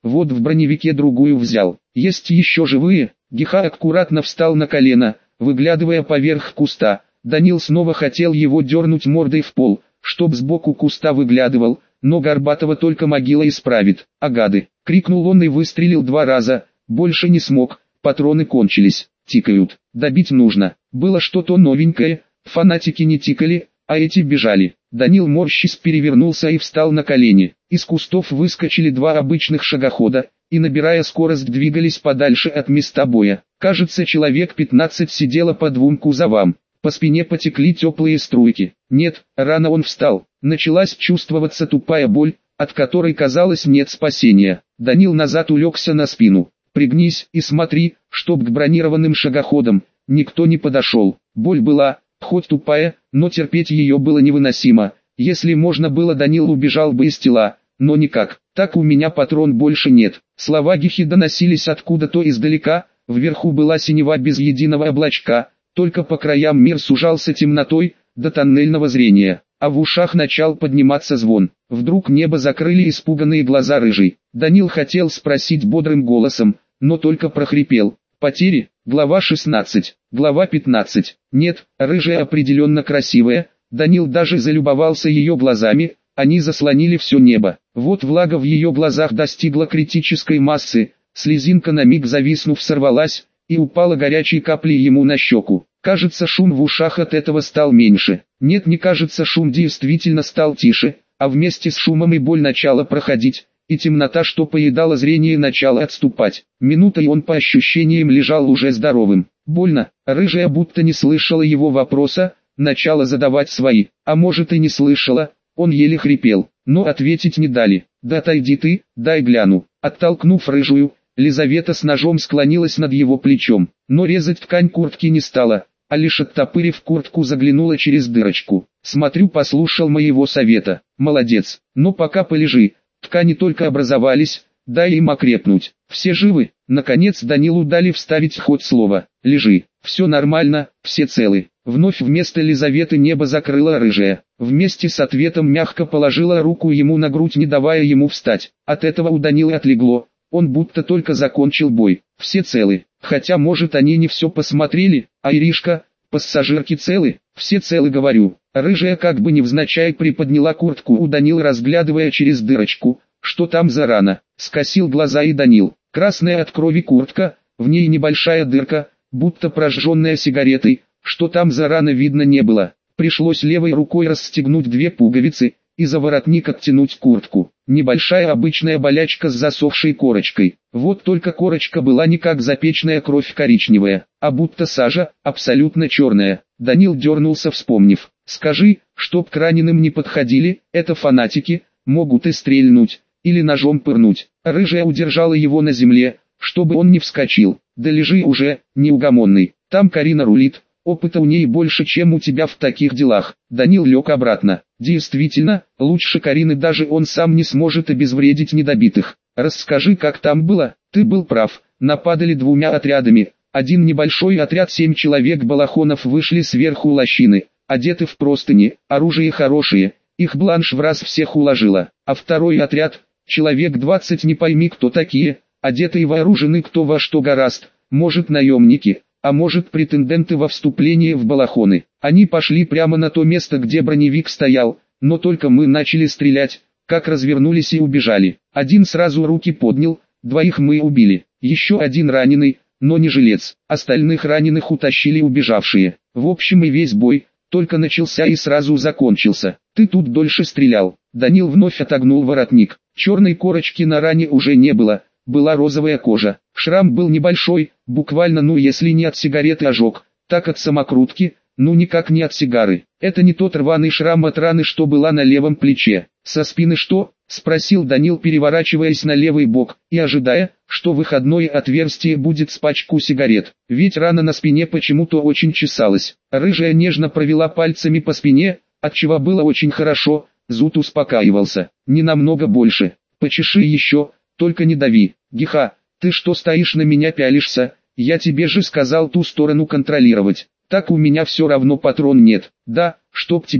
A: вот в броневике другую взял. Есть еще живые? Гиха аккуратно встал на колено, выглядывая поверх куста. Данил снова хотел его дернуть мордой в пол, чтоб сбоку куста выглядывал, но Горбатова только могила исправит. А гады! Крикнул он и выстрелил два раза, больше не смог, патроны кончились. Тикают, добить нужно. Было что-то новенькое, фанатики не тикали, а эти бежали. Данил морщись перевернулся и встал на колени. Из кустов выскочили два обычных шагохода, и набирая скорость двигались подальше от места боя. Кажется, человек пятнадцать сидело по двум кузовам. По спине потекли теплые струйки. Нет, рано он встал. Началась чувствоваться тупая боль, от которой казалось нет спасения. Данил назад улегся на спину. Пригнись и смотри, чтоб к бронированным шагоходам никто не подошел. Боль была, хоть тупая, но терпеть ее было невыносимо. Если можно было, Данил убежал бы из тела, но никак. Так у меня патрон больше нет. Слова Гихи доносились откуда-то издалека, вверху была синева без единого облачка, только по краям мир сужался темнотой, до тоннельного зрения, а в ушах начал подниматься звон. Вдруг небо закрыли испуганные глаза рыжий. Данил хотел спросить бодрым голосом, но только прохрипел. Потери, глава шестнадцать, глава пятнадцать. Нет, рыжая определенно красивая, Данил даже залюбовался ее глазами, они заслонили все небо. Вот влага в ее глазах достигла критической массы, слезинка на миг зависнув сорвалась, и упала горячей каплей ему на щеку. Кажется, шум в ушах от этого стал меньше. Нет, не кажется, шум действительно стал тише, а вместе с шумом и боль начала проходить, и темнота, что поедала зрение, начала отступать. Минутой он по ощущениям лежал уже здоровым. Больно, рыжая будто не слышала его вопроса, начала задавать свои, а может и не слышала, он еле хрипел, но ответить не дали. Да отойди ты, дай гляну. Оттолкнув рыжую, Лизавета с ножом склонилась над его плечом, но резать ткань куртки не стала, а лишь оттопырив куртку заглянула через дырочку. Смотрю, послушал моего совета, молодец, но пока полежи, ткани только образовались, дай им окрепнуть. Все живы? Наконец Данилу дали вставить хоть слово. Лежи, все нормально, все целы. Вновь вместо Лизаветы небо закрыла рыжая. Вместе с ответом мягко положила руку ему на грудь, не давая ему встать. От этого у Данила отлегло. Он будто только закончил бой. Все целы. Хотя, может, они не все посмотрели, а Иришка, пассажирки целы? Все целы, говорю. Рыжая как бы невзначай приподняла куртку у Данила, разглядывая через дырочку. Что там за рана? Скосил глаза и Данил. Красная от крови куртка, в ней небольшая дырка, будто прожженная сигаретой. Что там за рана видно не было. Пришлось левой рукой расстегнуть две пуговицы и за воротник оттянуть куртку. Небольшая обычная болячка с засохшей корочкой. Вот только корочка была не как запечная кровь коричневая, а будто сажа, абсолютно черная. Данил дернулся, вспомнив. Скажи, чтоб к раненым не подходили, это фанатики, могут и стрельнуть, или ножом пырнуть. Рыжая удержала его на земле, чтобы он не вскочил. Да лежи уже, неугомонный, там Карина рулит. Опыта у ней больше, чем у тебя в таких делах. Данил лег обратно. Действительно, лучше Карины даже он сам не сможет обезвредить недобитых. Расскажи, как там было. Ты был прав, нападали двумя отрядами. Один небольшой отряд, семь человек балахонов вышли сверху лощины, одеты в простыни, оружие хорошее, их Бланш в раз всех уложила. А второй отряд, человек двадцать, не пойми кто такие, одеты и вооружены кто во что гораст, может наемники, а может претенденты во вступление в балахоны. Они пошли прямо на то место, где броневик стоял, но только мы начали стрелять, как развернулись и убежали. Один сразу руки поднял, двоих мы убили, еще один раненый, но не жилец, остальных раненых утащили убежавшие. В общем, и весь бой только начался и сразу закончился. Ты тут дольше стрелял. Данил вновь отогнул воротник. Черной корочки на ране уже не было. Была розовая кожа. Шрам был небольшой, буквально, ну если не от сигареты ожог, так от самокрутки, ну никак не от сигары. Это не тот рваный шрам от раны, что была на левом плече. Со спины что? Спросил Данил, переворачиваясь на левый бок, и ожидая, что выходное отверстие будет с пачку сигарет. Ведь рана на спине почему-то очень чесалась. Рыжая нежно провела пальцами по спине, отчего было очень хорошо, зуд успокаивался. Не намного больше. Почеши еще. Только не дави. Гиха, ты что стоишь на меня пялишься? Я тебе же сказал ту сторону контролировать. Так у меня все равно патрон нет. Да, чтоб тебя,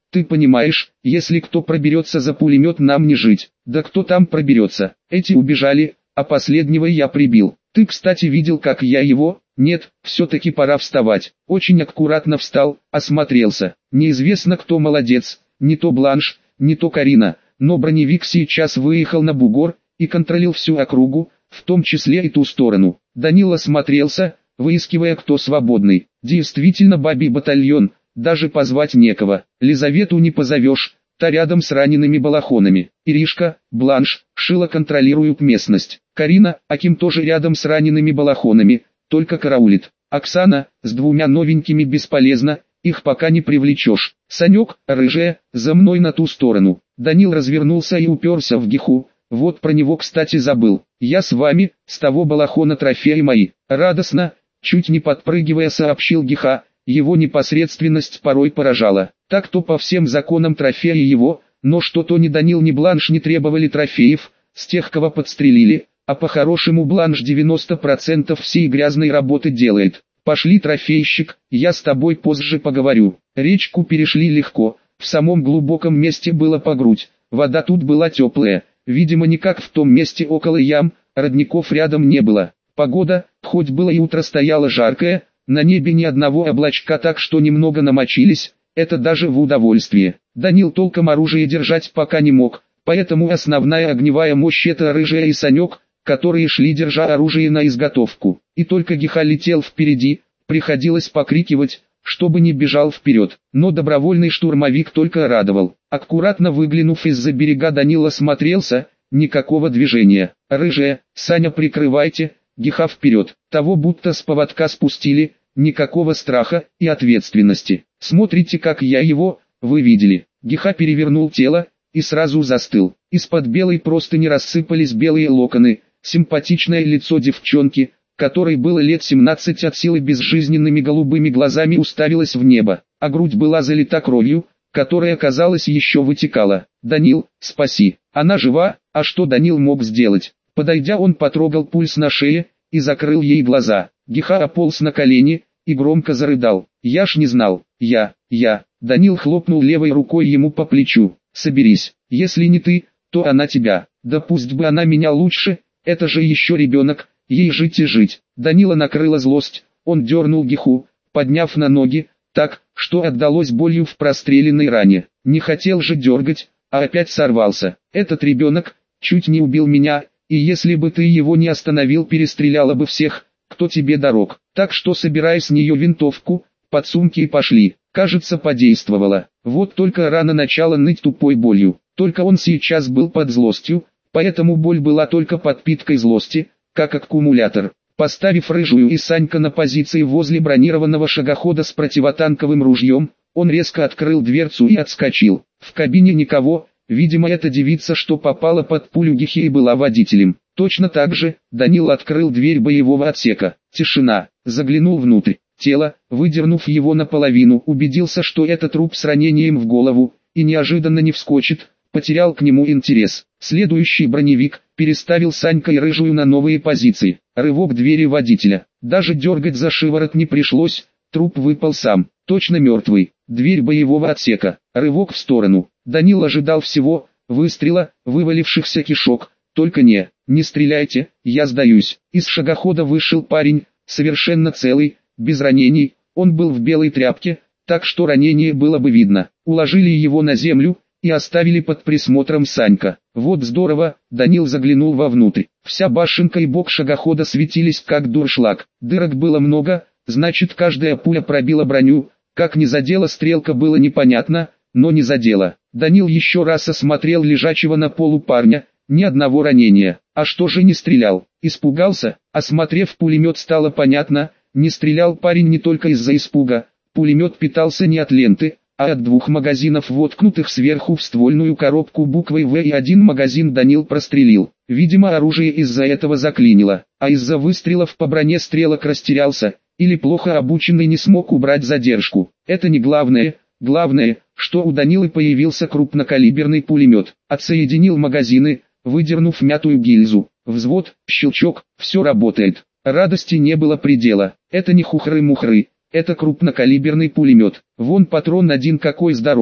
A: Ты понимаешь, если кто проберется за пулемет, нам не жить. Да кто там проберется? Эти убежали, а последнего я прибил. Ты, кстати, видел, как я его? Нет, все-таки пора вставать. Очень аккуратно встал, осмотрелся. Неизвестно, кто молодец, не то Бланш, не то Карина, но броневик сейчас выехал на бугор и контролил всю округу, в том числе и ту сторону. Данил осмотрелся, выискивая, кто свободный. Действительно бабий батальон, даже позвать некого. Лизавету не позовешь, та рядом с ранеными балахонами. Иришка, Бланш, Шила контролируют местность. Карина, Аким тоже рядом с ранеными балахонами, только караулит. Оксана, с двумя новенькими бесполезно, их пока не привлечешь. Санек, рыжая, за мной на ту сторону. Данил развернулся и уперся в Гиху. Вот про него, кстати, забыл. Я с вами, с того балахона трофеи мои. Радостно, чуть не подпрыгивая, сообщил Гиха. Его непосредственность порой поражала. Так-то по всем законам трофеи его, но что-то ни Данил, ни Бланш не требовали трофеев, с тех, кого подстрелили, а по-хорошему Бланш девяносто процентов всей грязной работы делает. Пошли, трофейщик, я с тобой позже поговорю. Речку перешли легко, в самом глубоком месте было по грудь, вода тут была теплая, видимо не как в том месте около ям, родников рядом не было. Погода, хоть было и утро стояло жаркое, на небе ни одного облачка, так что немного намочились, это даже в удовольствие. Данил толком оружие держать пока не мог, поэтому основная огневая мощь это рыжая и Санек, которые шли, держа оружие на изготовку. И только Гиха летел впереди, приходилось покрикивать, чтобы не бежал вперед. Но добровольный штурмовик только радовал. Аккуратно выглянув из-за берега, Данил осмотрелся, никакого движения. Рыжая, Саня, прикрывайте, Гиха вперед. Того будто с поводка спустили, никакого страха и ответственности. Смотрите, как я его, вы видели. Гиха перевернул тело и сразу застыл. Из-под белой простыни рассыпались белые локоны. Симпатичное лицо девчонки, которой было лет семнадцать, от силы безжизненными голубыми глазами уставилась в небо, а грудь была залита кровью, которая, казалось, еще вытекала. «Данил, спаси, она жива!» А что Данил мог сделать? Подойдя, он потрогал пульс на шее и закрыл ей глаза. Гиха ополз на колени и громко зарыдал. «Я ж не знал, я, я...» Данил хлопнул левой рукой ему по плечу. «Соберись, если не ты, то она тебя. Да пусть бы она меня лучше, это же еще ребенок, ей жить и жить». Данила накрыла злость, он дернул Гиху, подняв на ноги, так, что отдалось болью в простреленной ране. Не хотел же дергать, а опять сорвался. «Этот ребенок чуть не убил меня, и если бы ты его не остановил, перестреляла бы всех, кто тебе дорог. Так что собирай с нее винтовку, подсумки и пошли». Кажется, подействовало. Вот только рана начала ныть тупой болью. Только он сейчас был под злостью, поэтому боль была только подпиткой злости, как аккумулятор. Поставив рыжую и Санька на позиции возле бронированного шагохода с противотанковым ружьем, он резко открыл дверцу и отскочил. В кабине никого, видимо эта девица, что попала под пулю Гихи, и была водителем. Точно так же, Данил открыл дверь боевого отсека. Тишина. Заглянул внутрь. Тело, выдернув его наполовину, убедился, что это труп с ранением в голову, и неожиданно не вскочит, потерял к нему интерес. Следующий броневик переставил Санька и рыжую на новые позиции. Рывок двери водителя. Даже дергать за шиворот не пришлось, труп выпал сам, точно мертвый. Дверь боевого отсека. Рывок в сторону. Данил ожидал всего, выстрела, вывалившихся кишок. Только не, не стреляйте, я сдаюсь. Из шагохода вышел парень, совершенно целый, без ранений. Он был в белой тряпке, так что ранение было бы видно. Уложили его на землю и оставили под присмотром Санька. Вот здорово, Данил заглянул вовнутрь. Вся башенка и бок шагохода светились как дуршлаг. Дырок было много, значит каждая пуля пробила броню. Как не задела стрелка, было непонятно, но не задела. Данил еще раз осмотрел лежачего на полу парня. Ни одного ранения. А что же не стрелял? Испугался? Осмотрев пулемет, стало понятно. Не стрелял парень не только из-за испуга. Пулемет питался не от ленты, а от двух магазинов, воткнутых сверху в ствольную коробку буквой «В», и один магазин Данил прострелил. Видимо, оружие из-за этого заклинило, а из-за выстрелов по броне стрелок растерялся, или плохо обученный не смог убрать задержку. Это не главное. Главное, что у Данилы появился крупнокалиберный пулемет. Отсоединил магазины, выдернув мятую гильзу. Взвод, щелчок, все работает. Радости не было предела. Это не хухры-мухры, это крупнокалиберный пулемет. Вон патрон один какой здоровый,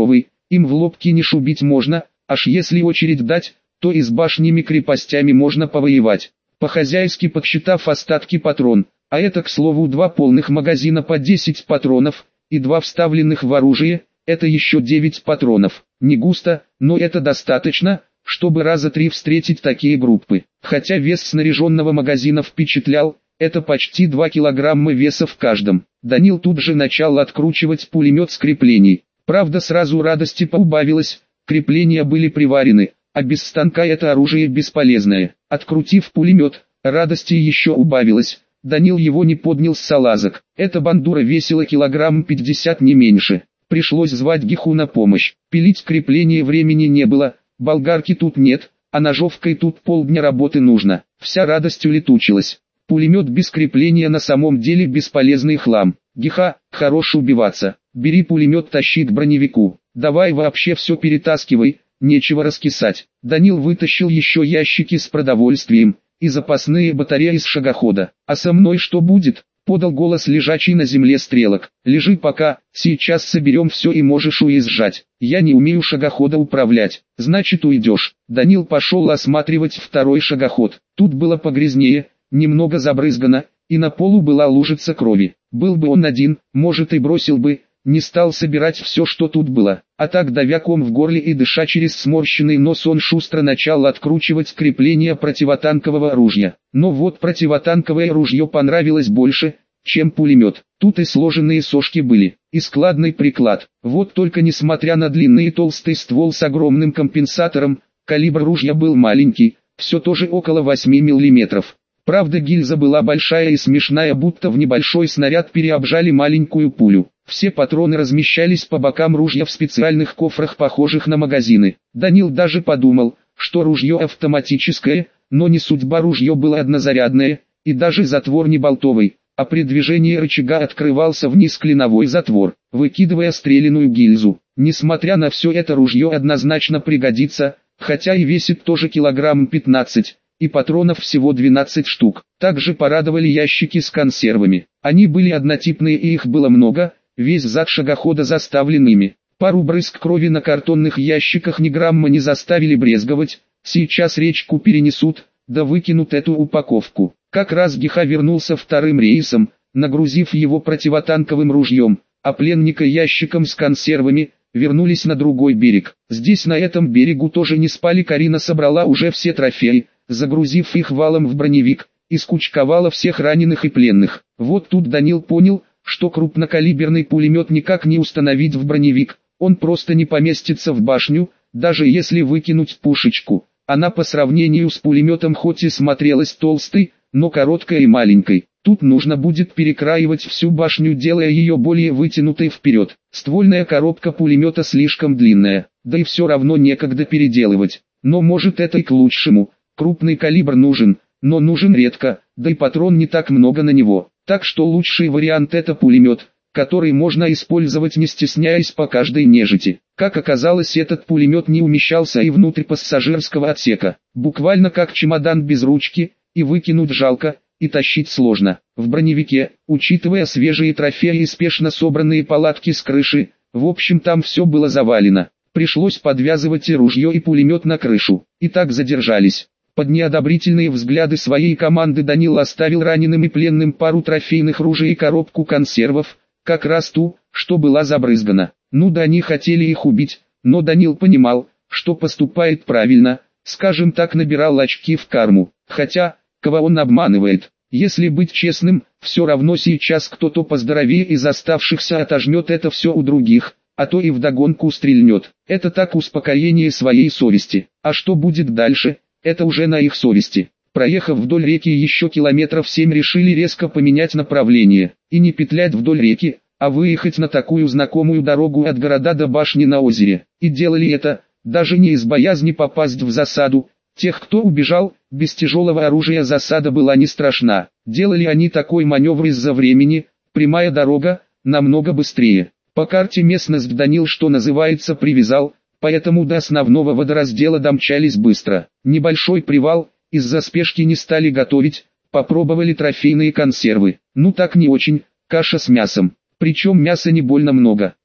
A: им в лоб кинешь убить можно, аж если очередь дать, то и с башнями-крепостями можно повоевать. По-хозяйски подсчитав остатки патрон, а это, к слову, два полных магазина по десять патронов, и два вставленных в оружие, это еще девять патронов. Не густо, но это достаточно, чтобы раза три встретить такие группы. Хотя вес снаряженного магазина впечатлял, это почти два килограмма веса в каждом. Данил тут же начал откручивать пулемет с креплений. Правда, сразу радости поубавилось, крепления были приварены, а без станка это оружие бесполезное. Открутив пулемет, радости еще убавилось. Данил его не поднял с салазок. Эта бандура весила килограмм пятьдесят не меньше. Пришлось звать Гиху на помощь. Пилить крепление времени не было, болгарки тут нет, а ножовкой тут полдня работы нужно. Вся радость улетучилась. Пулемет без крепления на самом деле бесполезный хлам. Гиха, хорош убиваться. Бери пулемет, тащи к броневику. Давай вообще все перетаскивай, нечего раскисать. Данил вытащил еще ящики с продовольствием и запасные батареи из шагохода. А со мной что будет? Подал голос лежачий на земле стрелок. Лежи пока, сейчас соберем все и можешь уезжать. Я не умею шагохода управлять. Значит уйдешь. Данил пошел осматривать второй шагоход. Тут было погрязнее, немного забрызгано, и на полу была лужица крови. Был бы он один, может и бросил бы, не стал собирать все, что тут было. А так, давя ком в горле и дыша через сморщенный нос, он шустро начал откручивать крепление противотанкового оружия. Но вот противотанковое ружье понравилось больше, чем пулемет. Тут и сложенные сошки были, и складный приклад. Вот только несмотря на длинный и толстый ствол с огромным компенсатором, калибр ружья был маленький, все тоже около восьми миллиметров. Правда, гильза была большая и смешная, будто в небольшой снаряд переобжали маленькую пулю. Все патроны размещались по бокам ружья в специальных кофрах, похожих на магазины. Данил даже подумал, что ружье автоматическое, но не судьба, ружье было однозарядное, и даже затвор не болтовый, а при движении рычага открывался вниз клиновой затвор, выкидывая стреляную гильзу. Несмотря на все это, ружье однозначно пригодится, хотя и весит тоже килограмм пятнадцать. И патронов всего двенадцать штук. Также порадовали ящики с консервами. Они были однотипные и их было много, весь зад шагохода заставлен ими. Пару брызг крови на картонных ящиках ни грамма не заставили брезговать, сейчас речку перенесут, да выкинут эту упаковку. Как раз Гиха вернулся вторым рейсом, нагрузив его противотанковым ружьем, а пленника ящиком с консервами, вернулись на другой берег. Здесь на этом берегу тоже не спали, Карина собрала уже все трофеи, загрузив их валом в броневик, и скучковала всех раненых и пленных. Вот тут Данил понял, что крупнокалиберный пулемет никак не установить в броневик, он просто не поместится в башню, даже если выкинуть пушечку. Она по сравнению с пулеметом хоть и смотрелась толстой, но короткой и маленькой. Тут нужно будет перекраивать всю башню, делая ее более вытянутой вперед. Ствольная коробка пулемета слишком длинная, да и все равно некогда переделывать. Но может это и к лучшему. Крупный калибр нужен, но нужен редко, да и патрон не так много на него. Так что лучший вариант — это пулемет, который можно использовать не стесняясь по каждой нежити. Как оказалось, этот пулемет не умещался и внутрь пассажирского отсека. Буквально как чемодан без ручки, и выкинуть жалко, и тащить сложно. В броневике, учитывая свежие трофеи и спешно собранные палатки с крыши, в общем там все было завалено. Пришлось подвязывать и ружье, и пулемет на крышу. И так задержались. Под неодобрительные взгляды своей команды Данил оставил раненым и пленным пару трофейных ружей и коробку консервов, как раз ту, что была забрызгана. Ну да, они хотели их убить, но Данил понимал, что поступает правильно, скажем так, набирал очки в карму. Хотя, кого он обманывает? Если быть честным, все равно сейчас кто-то поздоровее из оставшихся отожмет это все у других, а то и вдогонку стрельнет. Это так, успокоение своей совести. А что будет дальше? Это уже на их совести. Проехав вдоль реки еще километров семь, решили резко поменять направление, и не петлять вдоль реки, а выехать на такую знакомую дорогу от города до башни на озере. И делали это, даже не из боязни попасть в засаду. Тех, кто убежал, без тяжелого оружия засада была не страшна. Делали они такой маневр из-за времени, прямая дорога, намного быстрее. По карте местность Данил, что называется, привязал, поэтому до основного водораздела домчались быстро. Небольшой привал, из-за спешки не стали готовить, попробовали трофейные консервы. Ну так не очень, каша с мясом. Причем мяса не больно много.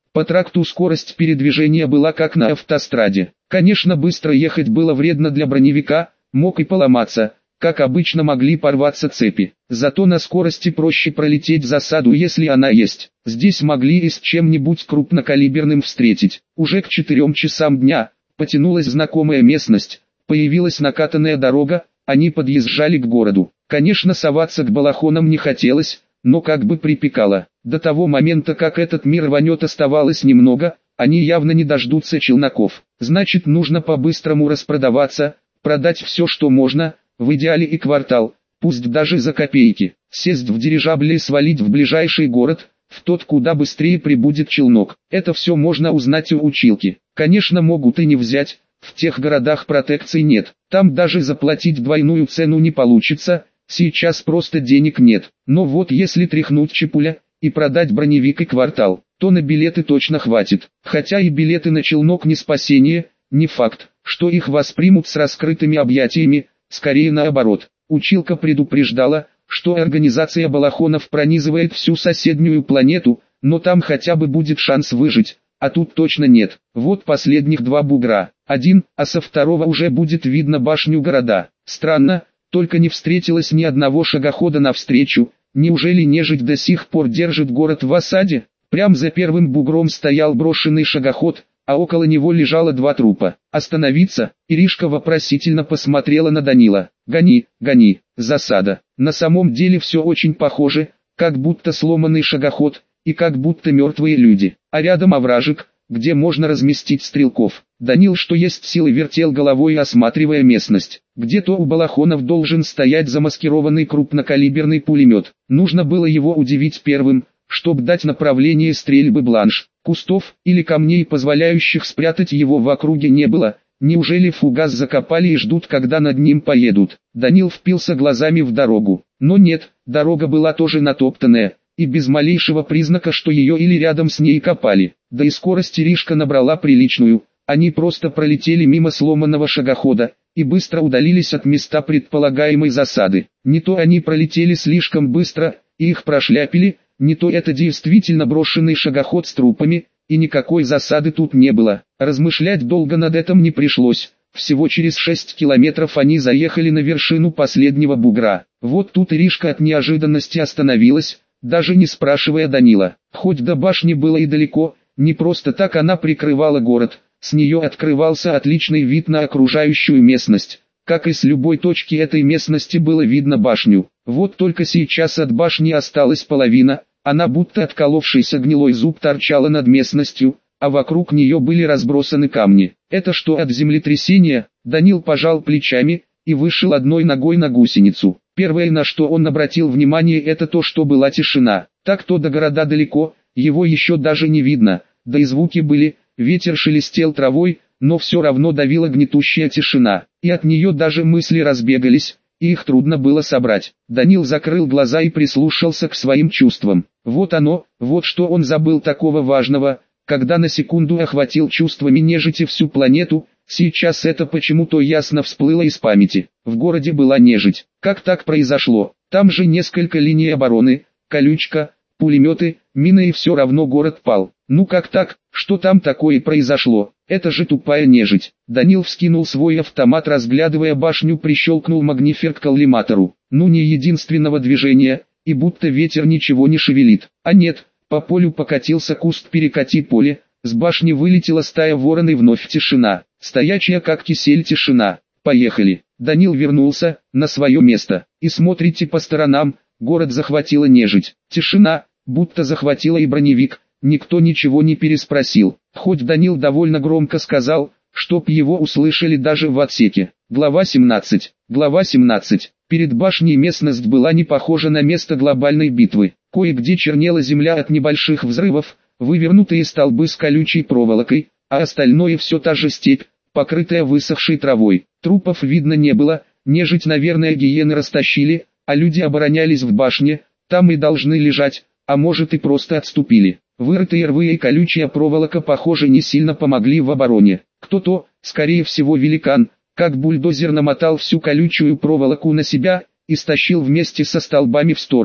A: По тракту скорость передвижения была как на автостраде. Конечно, быстро ехать было вредно для броневика, мог и поломаться, как обычно могли порваться цепи. Зато на скорости проще пролететь засаду, если она есть. Здесь могли и с чем-нибудь крупнокалиберным встретить. Уже к четырем часам дня потянулась знакомая местность, появилась накатанная дорога, они подъезжали к городу. Конечно, соваться к балахонам не хотелось, но как бы припекало. До того момента, как этот мир рванет, оставалось немного, они явно не дождутся челноков. Значит, нужно по-быстрому распродаваться, продать все, что можно, в идеале и квартал, пусть даже за копейки. Сесть в дирижабль и свалить в ближайший город, в тот, куда быстрее прибудет челнок. Это все можно узнать у училки. Конечно, могут и не взять, в тех городах протекций нет. Там даже заплатить двойную цену не получится, сейчас просто денег нет. Но вот если тряхнуть чепуля и продать броневик и квартал, то на билеты точно хватит. Хотя и билеты на челнок не спасение, не факт, что их воспримут с раскрытыми объятиями, скорее наоборот. Училка предупреждала, что организация балахонов пронизывает всю соседнюю планету, но там хотя бы будет шанс выжить, а тут точно нет. Вот последних два бугра. Один, а со второго уже будет видно башню города. Странно, только не встретилось ни одного шагохода навстречу. Неужели нежить до сих пор держит город в осаде? Прям за первым бугром стоял брошенный шагоход, а около него лежало два трупа. «Остановиться?» Иришка вопросительно посмотрела на Данила. «Гони, гони, засада». На самом деле все очень похоже, как будто сломанный шагоход, и как будто мертвые люди. А рядом овражек, где можно разместить стрелков. Данил, что есть силы, вертел головой, осматривая местность. Где-то у балахонов должен стоять замаскированный крупнокалиберный пулемет. Нужно было его удивить первым, чтобы дать направление стрельбы бланш. Кустов или камней, позволяющих спрятать его в округе, не было. Неужели фугас закопали и ждут, когда над ним поедут? Данил впился глазами в дорогу. Но нет, дорога была тоже натоптанная, и без малейшего признака, что ее или рядом с ней копали. Да и скорость Иришка набрала приличную. Они просто пролетели мимо сломанного шагохода и быстро удалились от места предполагаемой засады. Не то они пролетели слишком быстро и их прошляпили, не то это действительно брошенный шагоход с трупами, и никакой засады тут не было. Размышлять долго над этим не пришлось. Всего через шесть километров они заехали на вершину последнего бугра. Вот тут Иришка от неожиданности остановилась, даже не спрашивая Данила. Хоть до башни было и далеко, не просто так она прикрывала город, с нее открывался отличный вид на окружающую местность. Как и с любой точки этой местности было видно башню. Вот только сейчас от башни осталась половина, она будто отколовшийся гнилой зуб торчала над местностью, а вокруг нее были разбросаны камни. Это что, от землетрясения? Данил пожал плечами и вышел одной ногой на гусеницу. Первое, на что он обратил внимание, это то, что была тишина. Так-то до города далеко, его еще даже не видно, да и звуки были, ветер шелестел травой, но все равно давила гнетущая тишина, и от нее даже мысли разбегались, и их трудно было собрать. Данил закрыл глаза и прислушался к своим чувствам. Вот оно, вот что он забыл такого важного, когда на секунду охватил чувствами нежити всю планету. Сейчас это почему-то ясно всплыло из памяти. В городе была нежить. Как так произошло? Там же несколько линий обороны, колючка, пулеметы, мины, и все равно город пал. Ну как так? Что там такое произошло? Это же тупая нежить. Данил вскинул свой автомат, разглядывая башню, прищелкнул магнифер к коллиматору. Ну ни единственного движения, и будто ветер ничего не шевелит. А нет, по полю покатился куст перекати поле, с башни вылетела стая ворон и вновь тишина. Стоячая как кисель тишина. Поехали. Данил вернулся на свое место. И смотрите по сторонам, город захватила нежить. Тишина, будто захватила и броневик. Никто ничего не переспросил. Хоть Данил довольно громко сказал, чтоб его услышали даже в отсеке. Глава семнадцать. Глава семнадцать. Перед башней местность была не похожа на место глобальной битвы. Кое-где чернела земля от небольших взрывов, вывернутые столбы с колючей проволокой, а остальное все та же степь, покрытая высохшей травой. Трупов видно не было, нежить, наверное, гиены растащили, а люди оборонялись в башне, там и должны лежать, а может и просто отступили. Вырытые рвы и колючая проволока, похоже, не сильно помогли в обороне. Кто-то, скорее всего великан, как бульдозер намотал всю колючую проволоку на себя и стащил вместе со столбами в сторону.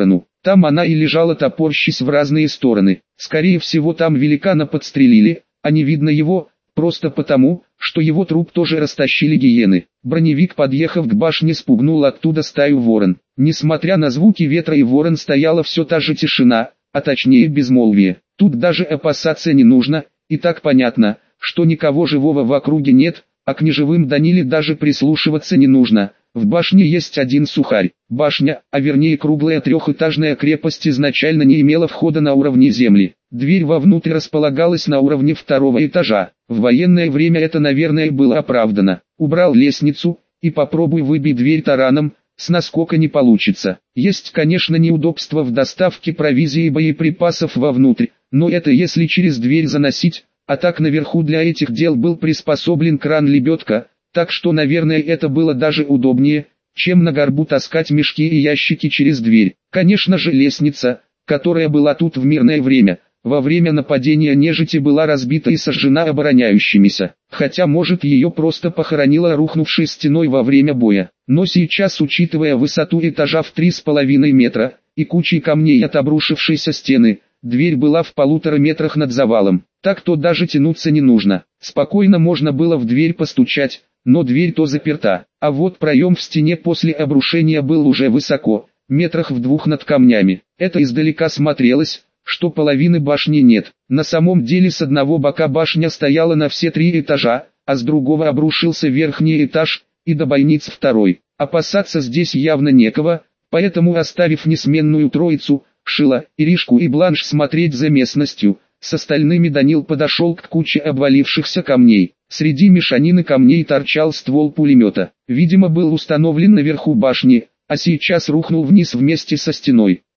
A: Там она и лежала, топорщись в разные стороны. Скорее всего, там великана подстрелили, а не видно его, просто потому, что его труп тоже растащили гиены. Броневик, подъехав к башне, спугнул оттуда стаю ворон. Несмотря на звуки ветра и ворон, стояла все та же тишина, а точнее безмолвие. Тут даже опасаться не нужно, и так понятно, что никого живого в округе нет, а к неживым Даниле даже прислушиваться не нужно. В башне есть один сухарь. Башня, а вернее круглая трехэтажная крепость, изначально не имела входа на уровне земли. Дверь вовнутрь располагалась на уровне второго этажа. В военное время это, наверное, было оправдано. Убрал лестницу, и попробуй выбить дверь тараном, с наскока не получится. Есть, конечно, неудобства в доставке провизии и боеприпасов вовнутрь, но это если через дверь заносить, а так наверху для этих дел был приспособлен кран-лебедка, так что, наверное, это было даже удобнее, чем на горбу таскать мешки и ящики через дверь. Конечно же, лестница, которая была тут в мирное время, во время нападения нежити была разбита и сожжена обороняющимися. Хотя, может, ее просто похоронило рухнувшей стеной во время боя. Но сейчас, учитывая высоту этажа в три с половиной метра и кучей камней от обрушившейся стены, дверь была в полутора метрах над завалом. Так то даже тянуться не нужно. Спокойно можно было в дверь постучать, но дверь то заперта. А вот проем в стене после обрушения был уже высоко, метрах в двух над камнями. Это издалека смотрелось, что половины башни нет. На самом деле с одного бока башня стояла на все три этажа, а с другого обрушился верхний этаж, и до бойниц второй. Опасаться здесь явно некого, поэтому, оставив несменную троицу, Шила, Иришку и Бланш смотреть за местностью, с остальными Данил подошел к куче обвалившихся камней. Среди мешанины камней торчал ствол пулемета. Видимо, был установлен наверху башни, а сейчас рухнул вниз вместе со стеной.